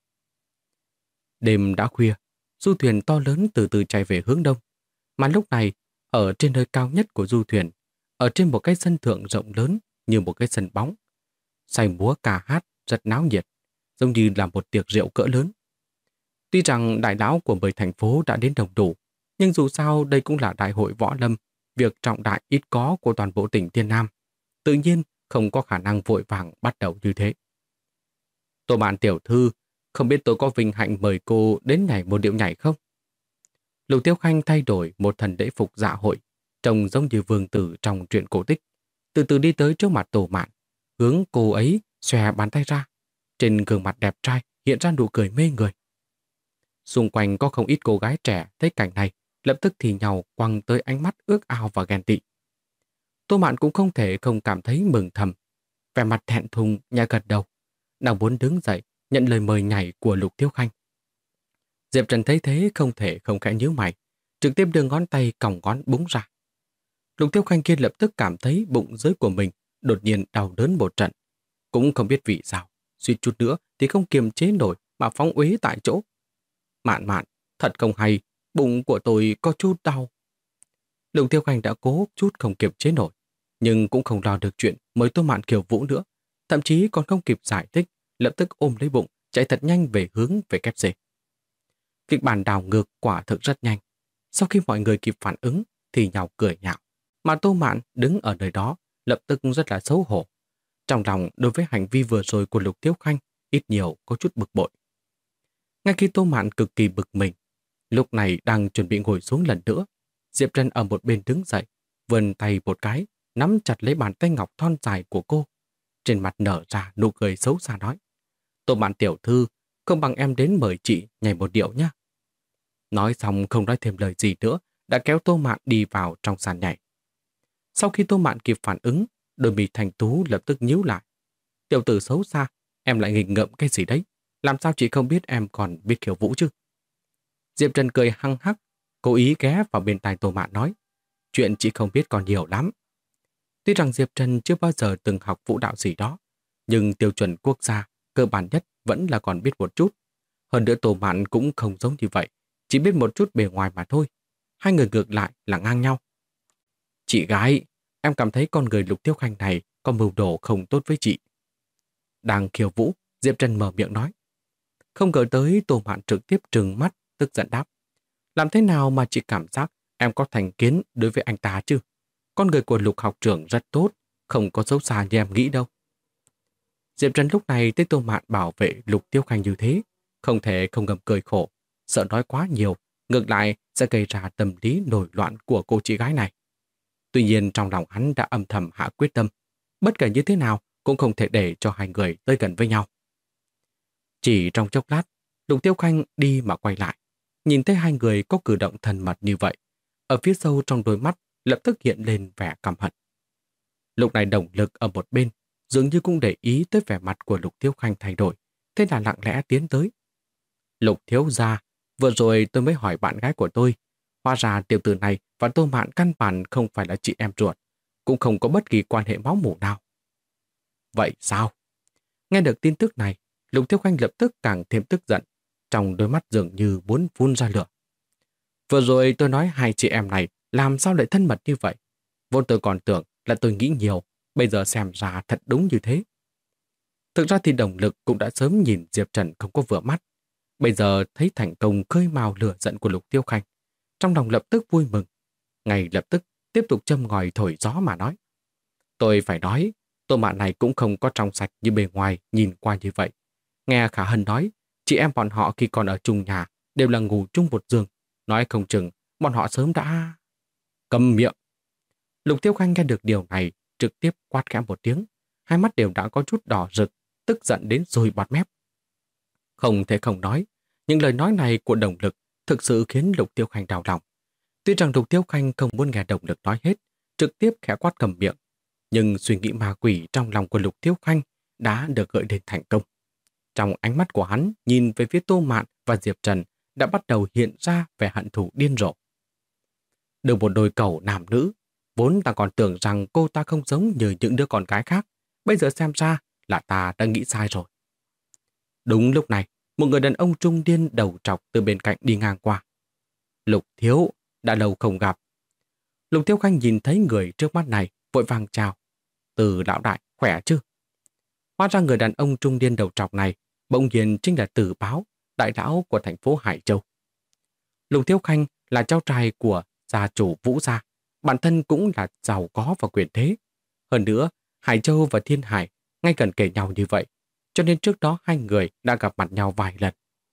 Đêm đã khuya, du thuyền to lớn từ từ chạy về hướng đông, mà lúc này, ở trên nơi cao nhất của du thuyền, ở trên một cái sân thượng rộng lớn như một cái sân bóng, say múa ca hát rất náo nhiệt, giống như là một tiệc rượu cỡ lớn. Tuy rằng đại lão của 10 thành phố đã đến đông đủ, nhưng dù sao đây cũng là đại hội võ lâm, việc trọng đại ít có của toàn bộ tỉnh Thiên Nam. Tự nhiên không có khả năng vội vàng bắt đầu như thế. Tô Mạn tiểu thư, không biết tôi có vinh hạnh mời cô đến nhảy một điệu nhảy không? Lục Thiếu Khanh thay đổi một thần lễ phục dạ hội, trông giống như vương tử trong truyện cổ tích. từ từ đi tới trước mặt Tô Mạn, hướng cô ấy xòe bàn tay ra. Trên gương mặt đẹp trai hiện ra nụ cười mê người. Xung quanh có không ít cô gái trẻ thấy cảnh này, lập tức thì nhau quăng tới ánh mắt ước ao và ghen tị. Tô Mạn cũng không thể không cảm thấy mừng thầm. Vẻ mặt thẹn thùng nhẹ gật đầu, đang muốn đứng dậy nhận lời mời nhảy của Lục Thiếu Khanh. Diệp Trần thấy thế không thể không khẽ nhíu mày, trực tiếp đưa ngón tay còng ngón búng ra. Lục Thiếu Khanh kia lập tức cảm thấy bụng dưới của mình đột nhiên đau đớn một trận, cũng không biết vì sao, suýt chút nữa thì không kiềm chế nổi mà phóng uế tại chỗ. Mạn Mạn, thật không hay, bụng của tôi có chút đau. Lục Thiếu Khanh đã cố chút không kiềm chế nổi, nhưng cũng không lo được chuyện mời Tô Mạn khiêu vũ nữa, thậm chí còn không kịp giải thích, lập tức ôm lấy bụng, chạy thật nhanh về hướng về KFC. Kịch bản đảo ngược quả thực rất nhanh. Sau khi mọi người kịp phản ứng thì nhào cười nhạo, mà Tô Mạn đứng ở nơi đó lập tức rất là xấu hổ. Trong lòng đối với hành vi vừa rồi của Lục Thiếu Khanh ít nhiều có chút bực bội. Ngay khi Tô Mạn cực kỳ bực mình, lúc này đang chuẩn bị ngồi xuống lần nữa, Diệp Trần ở một bên đứng dậy, vươn tay một cái, nắm chặt lấy bàn tay ngọc thon dài của cô. Trên mặt nở ra nụ cười xấu xa nói: Tô Mạn tiểu thư, không bằng em đến mời chị nhảy một điệu nhé. Nói xong không nói thêm lời gì nữa, đã kéo Tô Mạn đi vào trong sàn nhảy. Sau khi Tô Mạn kịp phản ứng, đôi mi thành tú lập tức nhíu lại. Tiểu tử xấu xa, em lại nghịch ngợm cái gì đấy? Làm sao chị không biết em còn biết khiêu vũ chứ? Diệp Trần cười hăng hắc, cố ý ghé vào bên tai Tô Mạn nói: chuyện chị không biết còn nhiều lắm. Tuy rằng Diệp Trần chưa bao giờ từng học vũ đạo gì đó, nhưng tiêu chuẩn quốc gia cơ bản nhất vẫn là còn biết một chút. Hơn nữa Tô Mạn cũng không giống như vậy, chỉ biết một chút bề ngoài mà thôi. Hai người ngược lại là ngang nhau. Chị gái, em cảm thấy con người Lục Thiếu Khanh này có mưu đồ không tốt với chị. Đang khiêu vũ, Diệp Trần mở miệng nói. Không ngờ tới Tô Mạn trực tiếp trừng mắt, tức giận đáp: làm thế nào mà chị cảm giác em có thành kiến đối với anh ta chứ? Con người của Lục học trưởng rất tốt, không có xấu xa như em nghĩ đâu. Diệp Trần lúc này thấy Tô Mạn bảo vệ Lục Tiêu Khanh như thế, không thể không ngầm cười khổ, sợ nói quá nhiều, ngược lại sẽ gây ra tâm lý nổi loạn của cô chị gái này. Tuy nhiên trong lòng hắn đã âm thầm hạ quyết tâm, bất kể như thế nào cũng không thể để cho hai người tới gần với nhau. Chỉ trong chốc lát, Lục Tiêu Khanh đi mà quay lại, nhìn thấy hai người có cử động thân mật như vậy, ở phía sâu trong đôi mắt lập tức hiện lên vẻ căm hận. Lúc này Đồng Lực ở một bên dường như cũng để ý tới vẻ mặt của Lục Thiếu Khanh thay đổi, thế là lặng lẽ tiến tới. Lục thiếu gia, vừa rồi tôi mới hỏi bạn gái của tôi, hóa ra tiểu tử này và Tô Mạn căn bản không phải là chị em ruột, cũng không có bất kỳ quan hệ máu mủ nào. Vậy sao? Nghe được tin tức này, Lục Thiếu Khanh lập tức càng thêm tức giận, trong đôi mắt dường như muốn phun ra lửa. Vừa rồi tôi nói hai chị em này làm sao lại thân mật như vậy? Vốn tôi còn tưởng là tôi nghĩ nhiều, bây giờ xem ra thật đúng như thế. Thực ra thì Đồng Lực cũng đã sớm nhìn Diệp Trần không có vừa mắt. Bây giờ thấy thành công khơi mào lửa giận của Lục Tiêu Khanh, trong lòng lập tức vui mừng. Ngay lập tức tiếp tục châm ngòi thổi gió mà nói. Tôi phải nói, Tô Mạn này cũng không có trong sạch như bề ngoài nhìn qua như vậy. Nghe Khả Hân nói, chị em bọn họ khi còn ở chung nhà đều là ngủ chung một giường. Nói không chừng, bọn họ sớm đã... Câm miệng! Lục Tiêu Khanh nghe được điều này, trực tiếp quát khẽ một tiếng. Hai mắt đều đã có chút đỏ rực, tức giận đến rồi bọt mép. Không thể không nói, những lời nói này của Đồng Lực thực sự khiến Lục Tiêu Khanh đau lòng. Tuy rằng Lục Tiêu Khanh không muốn nghe Đồng Lực nói hết, trực tiếp khẽ quát cầm miệng, nhưng suy nghĩ ma quỷ trong lòng của Lục Tiêu Khanh đã được gợi đến thành công. Trong ánh mắt của hắn nhìn về phía Tô Mạn và Diệp Trần đã bắt đầu hiện ra vẻ hận thù điên rồ. Được một đôi cẩu nam nữ, vốn ta còn tưởng rằng cô ta không giống như những đứa con gái khác, bây giờ xem ra là ta đã nghĩ sai rồi. Đúng lúc này, một người đàn ông trung niên đầu trọc từ bên cạnh đi ngang qua. Lục thiếu, đã lâu không gặp. Lục Thiếu Khanh nhìn thấy người trước mắt này, vội vàng chào. Từ lão đại, khỏe chứ? Hóa ra người đàn ông trung niên đầu trọc này bỗng nhiên chính là Tử Báo, đại lão của thành phố Hải Châu. Lục Thiếu Khanh là cháu trai của gia chủ Vũ gia, bản thân cũng là giàu có và quyền thế. Hơn nữa, Hải Châu và Thiên Hải ngay gần kề nhau như vậy, cho nên trước đó hai người đã gặp mặt nhau vài lần.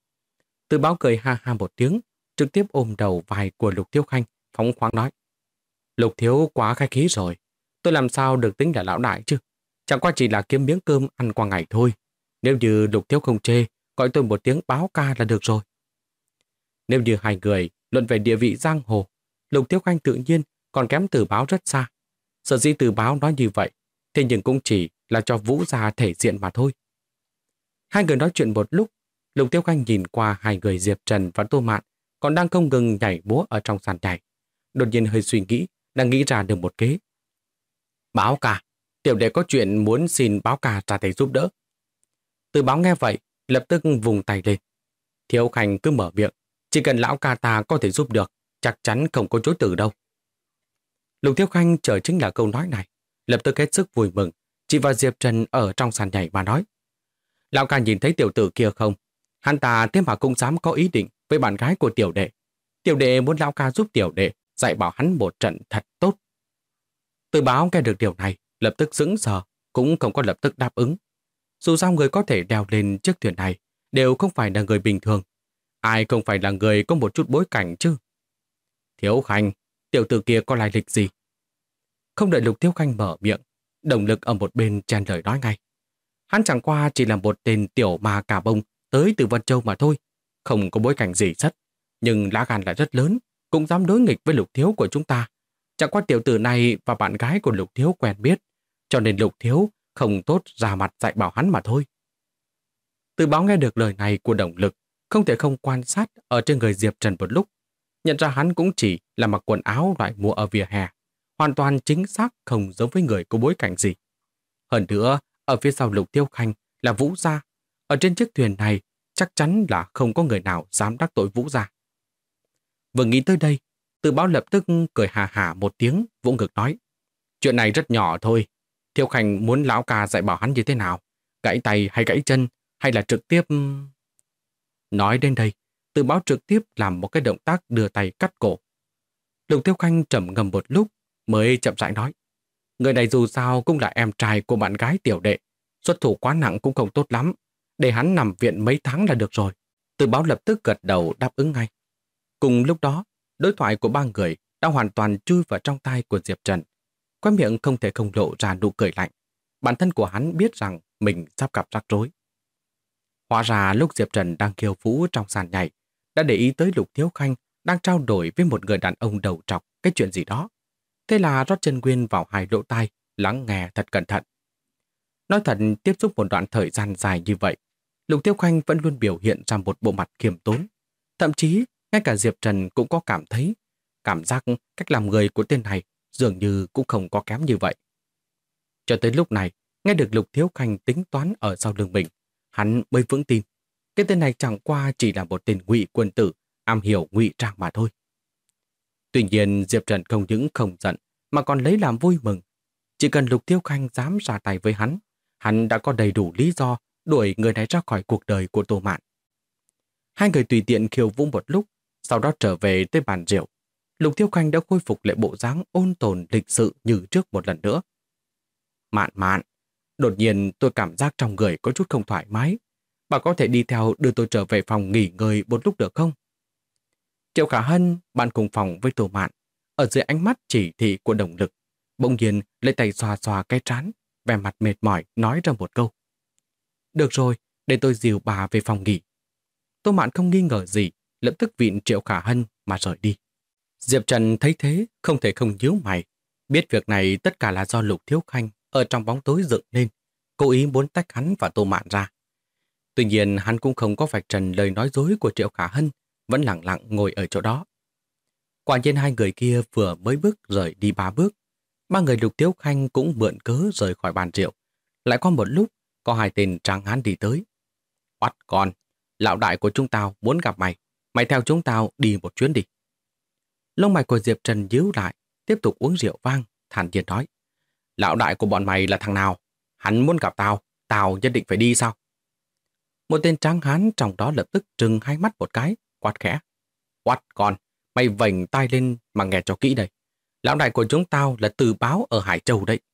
Tử Báo cười ha ha một tiếng, trực tiếp ôm đầu vai của Lục Thiếu Khanh, phóng khoáng nói. Lục thiếu quá khách khí rồi, Tôi làm sao được tính là lão đại chứ? Chẳng qua chỉ là kiếm miếng cơm ăn qua ngày thôi. Nếu như Lục Thiếu không chê, gọi tôi một tiếng báo ca là được rồi. Nếu như hai người luận về địa vị giang hồ, Lục Thiếu Khanh tự nhiên còn kém Từ Báo rất xa. Sở dĩ Từ Báo nói như vậy, thế nhưng cũng chỉ là cho Vũ gia thể diện mà thôi. Hai người nói chuyện một lúc, Lục Thiếu Khanh nhìn qua hai người Diệp Trần và Tô Mạn còn đang không ngừng nhảy múa ở trong sàn nhảy. Đột nhiên hơi suy nghĩ, đang nghĩ ra được một kế. Báo ca, tiểu đệ có chuyện muốn xin Báo ca ra tay giúp đỡ. Từ Báo nghe vậy, lập tức vùng tay lên. Thiếu Khanh cứ mở miệng, chỉ cần lão ca ta có thể giúp được, chắc chắn không có chối từ đâu. Lục Thiếu Khanh chờ chính là câu nói này, lập tức hết sức vui mừng, chỉ vào Diệp Trần ở trong sàn nhảy mà nói. Lão ca nhìn thấy tiểu tử kia không? Hắn ta thế mà cũng dám có ý định với bạn gái của tiểu đệ. Tiểu đệ muốn lão ca giúp tiểu đệ dạy bảo hắn một trận thật tốt. Từ Báo nghe được điều này, lập tức sững sờ, cũng không có lập tức đáp ứng. Dù sao người có thể đeo lên chiếc thuyền này đều không phải là người bình thường. Ai không phải là người có một chút bối cảnh chứ? Thiếu Khanh, tiểu tử kia có lai lịch gì? Không đợi Lục Thiếu Khanh mở miệng, Đồng Lực ở một bên chen lời nói ngay. Hắn chẳng qua chỉ là một tên tiểu ma cà bông tới từ Vân Châu mà thôi, không có bối cảnh gì rất, nhưng lá gan lại rất lớn, cũng dám đối nghịch với Lục Thiếu của chúng ta. Chẳng qua tiểu tử này và bạn gái của Lục Thiếu quen biết, cho nên Lục Thiếu không tốt ra mặt dạy bảo hắn mà thôi. Từ Báo nghe được lời này của Đồng Lực, không thể không quan sát ở trên người Diệp Trần một lúc, nhận ra hắn cũng chỉ là mặc quần áo loại mua ở vỉa hè, hoàn toàn chính xác không giống với người có bối cảnh gì. Hơn nữa, ở phía sau Lục Thiếu Khanh là Vũ gia, ở trên chiếc thuyền này chắc chắn là không có người nào dám đắc tội Vũ gia. Vừa nghĩ tới đây, Từ Báo lập tức cười hà hả một tiếng, vỗ ngực nói. Chuyện này rất nhỏ thôi. Thiếu Khanh muốn lão ca dạy bảo hắn như thế nào? Gãy tay hay gãy chân? Hay là trực tiếp... Nói đến đây, Từ Báo trực tiếp làm một cái động tác đưa tay cắt cổ. Lục Thiếu Khanh trầm ngâm một lúc mới chậm rãi nói. Người này dù sao cũng là em trai của bạn gái tiểu đệ. Xuất thủ quá nặng cũng không tốt lắm. Để hắn nằm viện mấy tháng là được rồi. Từ Báo lập tức gật đầu đáp ứng ngay. Cùng lúc đó, đối thoại của ba người đã hoàn toàn chui vào trong tai của Diệp Trần. Khóe miệng không thể không lộ ra nụ cười lạnh. Bản thân của hắn biết rằng mình sắp gặp rắc rối. Hóa ra lúc Diệp Trần đang khiêu vũ trong sàn nhảy, đã để ý tới Lục Thiếu Khanh đang trao đổi với một người đàn ông đầu trọc cái chuyện gì đó. Thế là rót chân nguyên vào hai lỗ tai, lắng nghe thật cẩn thận. Nói thật, tiếp xúc một đoạn thời gian dài như vậy, Lục Thiếu Khanh vẫn luôn biểu hiện ra một bộ mặt khiêm tốn. Thậm chí, ngay cả Diệp Trần cũng có cảm giác cách làm người của tên này dường như cũng không có kém như vậy. Cho tới lúc này, nghe được Lục Thiếu Khanh tính toán ở sau lưng mình, hắn mới vững tin. Cái tên này chẳng qua chỉ là một tên ngụy quân tử, am hiểu ngụy trang mà thôi. Tuy nhiên, Diệp Trần không những không giận, mà còn lấy làm vui mừng. Chỉ cần Lục Thiếu Khanh dám ra tay với hắn đã có đầy đủ lý do đuổi người này ra khỏi cuộc đời của Tô Mạn. Hai người tùy tiện khiêu vũ một lúc, sau đó trở về tới bàn rượu. Lục Thiếu Khanh đã khôi phục lại bộ dáng ôn tồn lịch sự như trước một lần nữa. Mạn, đột nhiên tôi cảm giác trong người có chút không thoải mái. Bà có thể đi theo đưa tôi trở về phòng nghỉ ngơi một lúc được không? Triệu Khả Hân, bạn cùng phòng với Tô Mạn, ở dưới ánh mắt chỉ thị của Đồng Lực, bỗng nhiên lấy tay xoa xoa cái trán, vẻ mặt mệt mỏi nói ra một câu. Được rồi, để tôi dìu bà về phòng nghỉ. Tô Mạn không nghi ngờ gì, lập tức vịn Triệu Khả Hân mà rời đi. Diệp Trần thấy thế, không thể không nhíu mày. Biết việc này tất cả là do Lục Thiếu Khanh ở trong bóng tối dựng lên, cố ý muốn tách hắn và Tô Mạn ra. Tuy nhiên hắn cũng không có vạch trần lời nói dối của Triệu Khả Hân, vẫn lặng lặng ngồi ở chỗ đó. Quả nhiên hai người kia vừa mới bước rời đi 3 bước. Ba người Lục Thiếu Khanh cũng mượn cớ rời khỏi bàn rượu. Lại qua một lúc, có hai tên tráng hán đi tới. Oắt con, lão đại của chúng tao muốn gặp mày. Mày theo chúng tao đi một chuyến đi. Lông mày của Diệp Trần nhíu lại, tiếp tục uống rượu vang, thản nhiên nói. Lão đại của bọn mày là thằng nào? Hắn muốn gặp tao, tao nhất định phải đi sao? Một tên tráng hán trong đó lập tức trừng hai mắt một cái, quát khẽ. Oắt con, mày vành tai lên mà nghe cho kỹ đây. Lão đại của chúng tao là Từ Báo ở Hải Châu đấy.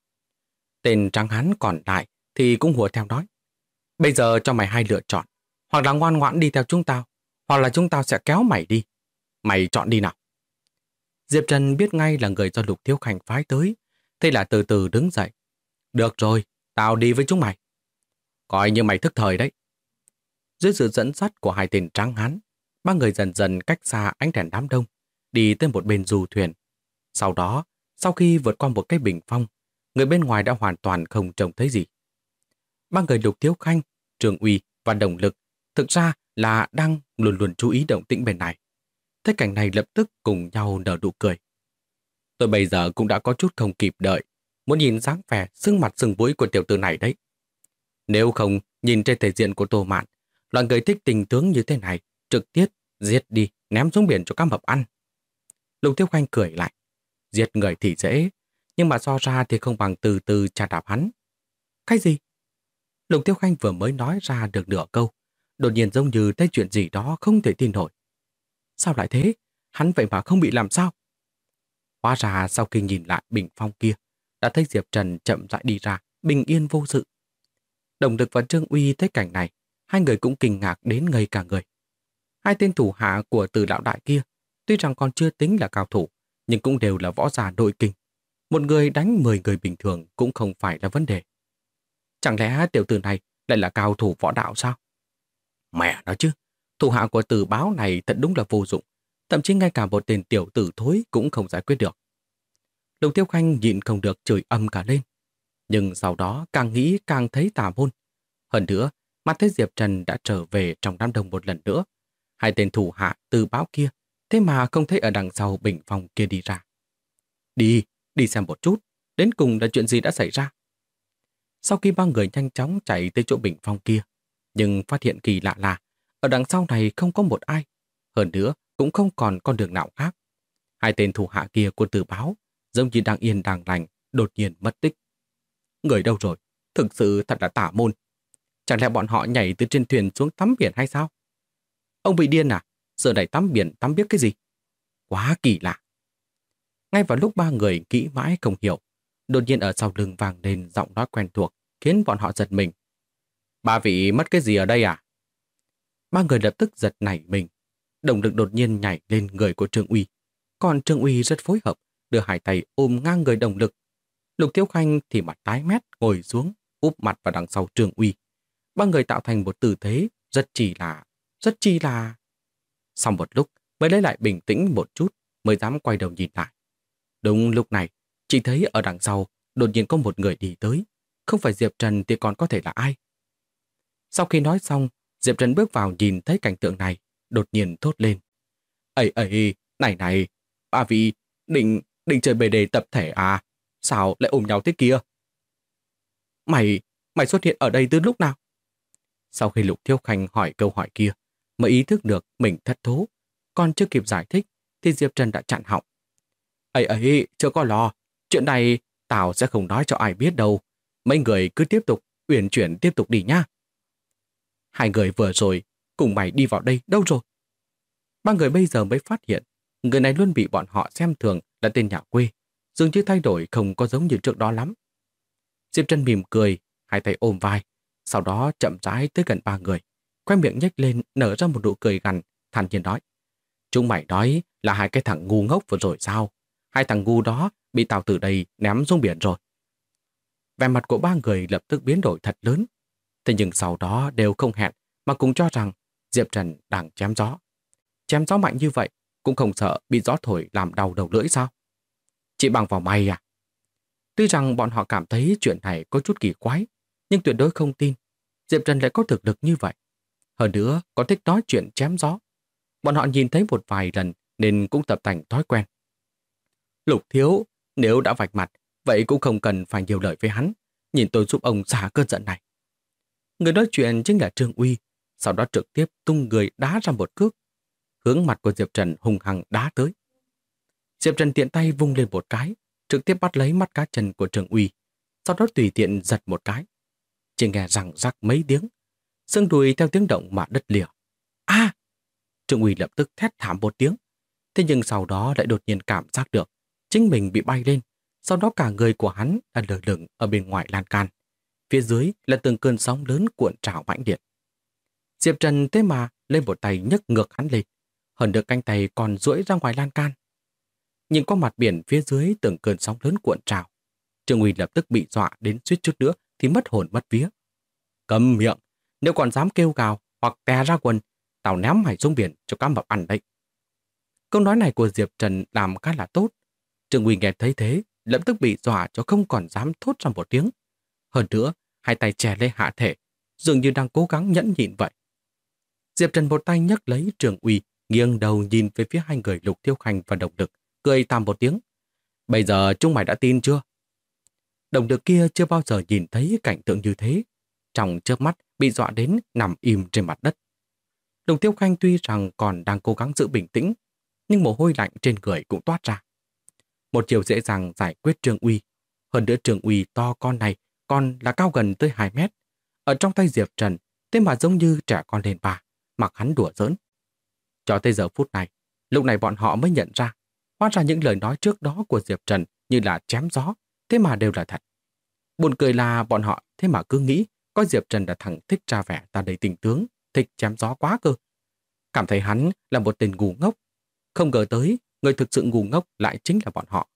Tên tráng hán còn lại thì cũng hùa theo nói. Bây giờ cho mày hai lựa chọn. Hoặc là ngoan ngoãn đi theo chúng tao, hoặc là chúng tao sẽ kéo mày đi. Mày chọn đi nào. Diệp Trần biết ngay là người do Lục Thiếu Khanh phái tới, Thế là từ từ đứng dậy. Được rồi, tao đi với chúng mày. Coi như mày thức thời đấy. Dưới sự dẫn dắt của hai tên tráng hán, ba người dần dần cách xa ánh đèn đám đông, đi tới một bên du thuyền. Sau đó, sau khi vượt qua một cái bình phong, người bên ngoài đã hoàn toàn không trông thấy gì. Ba người Lục Thiếu Khanh, Trường Uy và Đồng Lực thực ra là đang luôn luôn chú ý động tĩnh bên này. Thấy cảnh này lập tức cùng nhau nở nụ cười. Tôi bây giờ cũng đã có chút không kịp đợi, muốn nhìn dáng vẻ sưng mặt sưng mũi của tiểu tử này đấy. Nếu không, nhìn trên thể diện của Tô Mạn, loại người thích tình tướng như thế này, trực tiếp giết đi, ném xuống biển cho cá mập ăn. Lục Thiếu Khanh cười lại. Giết người thì dễ, nhưng mà so ra thì không bằng từ từ chà đạp hắn. Cái gì? Lục Thiếu Khanh vừa mới nói ra được nửa câu, đột nhiên giống như thấy chuyện gì đó không thể tin nổi. Sao lại thế? Hắn vậy mà không bị làm sao? Hóa ra sau khi nhìn lại bình phong kia, đã thấy Diệp Trần chậm rãi đi ra, bình yên vô sự. Đồng Lực và Trương Uy thấy cảnh này, hai người cũng kinh ngạc đến ngây cả người. Hai tên thủ hạ của Từ lão đại kia, tuy rằng còn chưa tính là cao thủ, nhưng cũng đều là võ giả nội kinh. Một người đánh 10 người bình thường cũng không phải là vấn đề. Chẳng lẽ tiểu tử này lại là cao thủ võ đạo sao? Mẹ nói chứ, thủ hạ của Từ báo này thật đúng là vô dụng, thậm chí ngay cả một tên tiểu tử thối cũng không giải quyết được. Lục Thiếu Khanh nhịn không được chửi âm cả lên. Nhưng sau đó càng nghĩ càng thấy tà môn. Hơn nữa, mắt thấy Diệp Trần đã trở về trong đám đông một lần nữa. Hai tên thủ hạ Từ báo kia, thế mà không thấy ở đằng sau bình phong kia đi ra. Đi xem một chút, đến cùng là chuyện gì đã xảy ra. Sau khi ba người nhanh chóng chạy tới chỗ bình phong kia, nhưng phát hiện kỳ lạ là ở đằng sau này không có một ai. Hơn nữa, cũng không còn con đường nào khác. Hai tên thủ hạ kia của Từ báo, giống như đang yên đang lành, đột nhiên mất tích. Người đâu rồi? Thực sự thật là tà môn. Chẳng lẽ bọn họ nhảy từ trên thuyền xuống tắm biển hay sao? Ông bị điên à? Giờ này tắm biển tắm biết cái gì? Quá kỳ lạ. Ngay vào lúc ba người nghĩ mãi không hiểu, đột nhiên ở sau lưng vang lên giọng nói quen thuộc, khiến bọn họ giật mình. Ba vị mất cái gì ở đây à? Ba người lập tức giật nảy mình. Đồng Lực đột nhiên nhảy lên người của Trương Uy. Còn Trương Uy rất phối hợp, đưa hai tay ôm ngang người Đồng Lực. Lục Thiếu Khanh thì mặt tái mét ngồi xuống, úp mặt vào đằng sau Trương Uy. Ba người tạo thành một tư thế rất chi là... Sau một lúc mới lấy lại bình tĩnh một chút, mới dám quay đầu nhìn lại. Đúng lúc này, chỉ thấy ở đằng sau đột nhiên có một người đi tới. Không phải Diệp Trần thì còn có thể là ai? Sau khi nói xong, Diệp Trần bước vào nhìn thấy cảnh tượng này, đột nhiên thốt lên. Ấy, này, ba vị, định chơi bề đề tập thể à? Sao lại ôm nhau thế kia? Mày xuất hiện ở đây từ lúc nào? Sau khi Lục Thiếu Khanh hỏi câu hỏi kia, mới ý thức được mình thất thố. Còn chưa kịp giải thích, thì Diệp Trần đã chặn họng. Ấy, chưa có lo. Chuyện này tao sẽ không nói cho ai biết đâu. Mấy người cứ tiếp tục, uyển chuyển tiếp tục đi nhá. Hai người vừa rồi, cùng mày đi vào đây đâu rồi? Ba người bây giờ mới phát hiện, người này luôn bị bọn họ xem thường là tên nhà quê, dường như thay đổi không có giống như trước đó lắm. Diệp Trần mỉm cười, hai tay ôm vai, sau đó chậm rãi tới gần ba người, khoe miệng nhếch lên nở ra một nụ cười gằn, thản nhiên nói. Chúng mày nói là hai cái thằng ngu ngốc vừa rồi sao? Hai thằng ngu đó bị tao từ đây ném xuống biển rồi. Vẻ mặt của ba người lập tức biến đổi thật lớn. Thế nhưng sau đó đều không hẹn mà cũng cho rằng Diệp Trần đang chém gió. Chém gió mạnh như vậy cũng không sợ bị gió thổi làm đau đầu lưỡi sao? Chỉ bằng vào mày à? Tuy rằng bọn họ cảm thấy chuyện này có chút kỳ quái, nhưng tuyệt đối không tin Diệp Trần lại có thực lực như vậy. Hơn nữa có thích nói chuyện chém gió. Bọn họ nhìn thấy một vài lần nên cũng tập thành thói quen. Lục thiếu, nếu đã vạch mặt, vậy cũng không cần phải nhiều lời với hắn. Nhìn tôi giúp ông xả cơn giận này. Người nói chuyện chính là Trương Uy, sau đó trực tiếp tung người đá ra một cước, hướng mặt của Diệp Trần hung hăng đá tới. Diệp Trần tiện tay vung lên một cái, trực tiếp bắt lấy mắt cá chân của Trương Uy, sau đó tùy tiện giật một cái. Chỉ nghe răng rắc mấy tiếng, xương đùi theo tiếng động mà đứt lìa. A! Trương Uy lập tức thét thảm một tiếng, thế nhưng sau đó lại đột nhiên cảm giác được chính mình bị bay lên, sau đó cả người của hắn đã lơ lửng ở bên ngoài lan can. Phía dưới là từng cơn sóng lớn cuộn trào mãnh liệt. Diệp Trần thế mà lên một tay nhấc ngược hắn lên, hơn được cánh tay còn duỗi ra ngoài lan can. Nhìn qua mặt biển phía dưới từng cơn sóng lớn cuộn trào, Trương Uy lập tức bị dọa đến suýt chút nữa thì mất hồn mất vía. Câm miệng, nếu còn dám kêu gào hoặc tè ra quần, tao ném mày xuống biển cho cá mập ăn đấy. Câu nói này của Diệp Trần làm khá là tốt. Trương Uy nghe thấy thế, lập tức bị dọa cho không còn dám thốt ra một tiếng. Hơn nữa, hai tay chè lên hạ thể, dường như đang cố gắng nhẫn nhịn vậy. Diệp Trần một tay nhấc lấy Trường Uy, nghiêng đầu nhìn về phía hai người Lục Thiếu Khanh và Đồng Lực, cười tạm một tiếng. Bây giờ chúng mày đã tin chưa? Đồng Lực kia chưa bao giờ nhìn thấy cảnh tượng như thế. Trong chớp mắt bị dọa đến nằm im trên mặt đất. Lục Thiếu Khanh tuy rằng còn đang cố gắng giữ bình tĩnh, nhưng mồ hôi lạnh trên người cũng toát ra. Một chiều dễ dàng giải quyết Trường Uy. Hơn nữa Trường Uy to con này còn là cao gần tới 2 mét. Ở trong tay Diệp Trần, thế mà giống như trẻ con lên bà, mặc hắn đùa giỡn. Cho tới giờ phút này, lúc này bọn họ mới nhận ra, hóa ra những lời nói trước đó của Diệp Trần như là chém gió, thế mà đều là thật. Buồn cười là bọn họ thế mà cứ nghĩ coi Diệp Trần là thằng thích ra vẻ ta đầy tình tướng, thích chém gió quá cơ. Cảm thấy hắn là một tên ngu ngốc. Không ngờ tới, người thực sự ngu ngốc lại chính là bọn họ.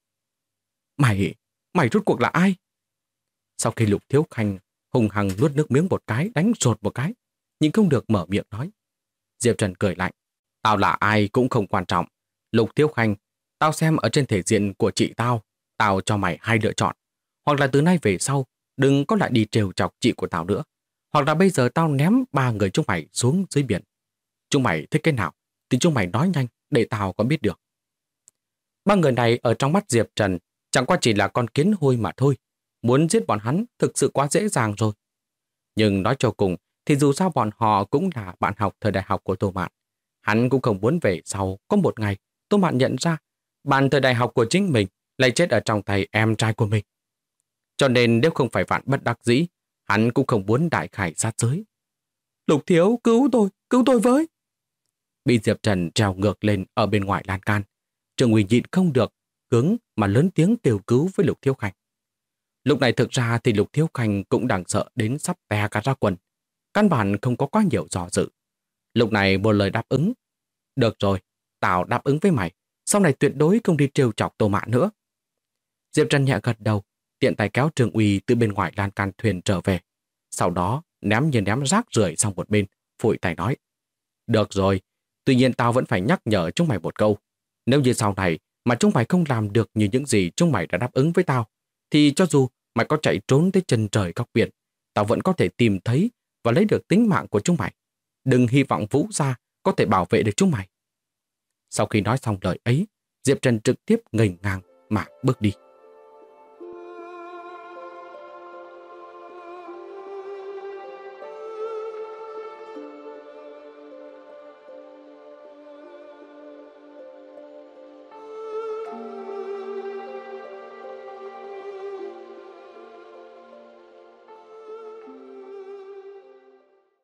Mày rốt cuộc là ai? Sau khi Lục Thiếu Khanh hùng hăng nuốt nước miếng một cái, đánh rột một cái, nhưng không được mở miệng nói. Diệp Trần cười lạnh. Tao là ai cũng không quan trọng. Lục Thiếu Khanh, tao xem ở trên thể diện của chị tao cho mày 2 lựa chọn. Hoặc là từ nay về sau, đừng có lại đi trêu chọc chị của tao nữa. Hoặc là bây giờ tao ném 3 người chúng mày xuống dưới biển. Chúng mày thích cái nào thì chúng mày nói nhanh để tao có biết được. 3 người này ở trong mắt Diệp Trần chẳng qua chỉ là con kiến hôi mà thôi. Muốn giết bọn hắn thực sự quá dễ dàng rồi. Nhưng nói cho cùng thì dù sao bọn họ cũng là bạn học thời đại học của Tô Mạn. Hắn cũng không muốn về sau có một ngày Tô Mạn nhận ra bạn thời đại học của chính mình lại chết ở trong tay em trai của mình. Cho nên nếu không phải vạn bất đắc dĩ, hắn cũng không muốn đại khải sát giới. Lục Thiếu, cứu tôi với. Bị Diệp Trần trèo ngược lên ở bên ngoài lan can. Trường Uy nhịn không được, cứng mà lớn tiếng kêu cứu với Lục Thiếu Khanh. Lúc này thực ra thì Lục Thiếu Khanh cũng đang sợ đến sắp tè cả ra quần. Căn bản không có quá nhiều dò dự. Lúc này một lời đáp ứng. Được rồi, tao đáp ứng với mày. Sau này tuyệt đối không đi trêu chọc Tô Mạn nữa. Diệp Trần nhẹ gật đầu, tiện tay kéo Trường Uy từ bên ngoài lan can thuyền trở về. Sau đó ném rác rưởi sang một bên, phủi tay nói. Được rồi, tuy nhiên tao vẫn phải nhắc nhở chúng mày một câu. Nếu như sau này mà chúng mày không làm được như những gì chúng mày đã đáp ứng với tao, thì cho dù mày có chạy trốn tới chân trời góc biển, tao vẫn có thể tìm thấy và lấy được tính mạng của chúng mày. Đừng hy vọng Vũ gia có thể bảo vệ được chúng mày. Sau khi nói xong lời ấy, Diệp Trần trực tiếp ngẩng ngang mà bước đi.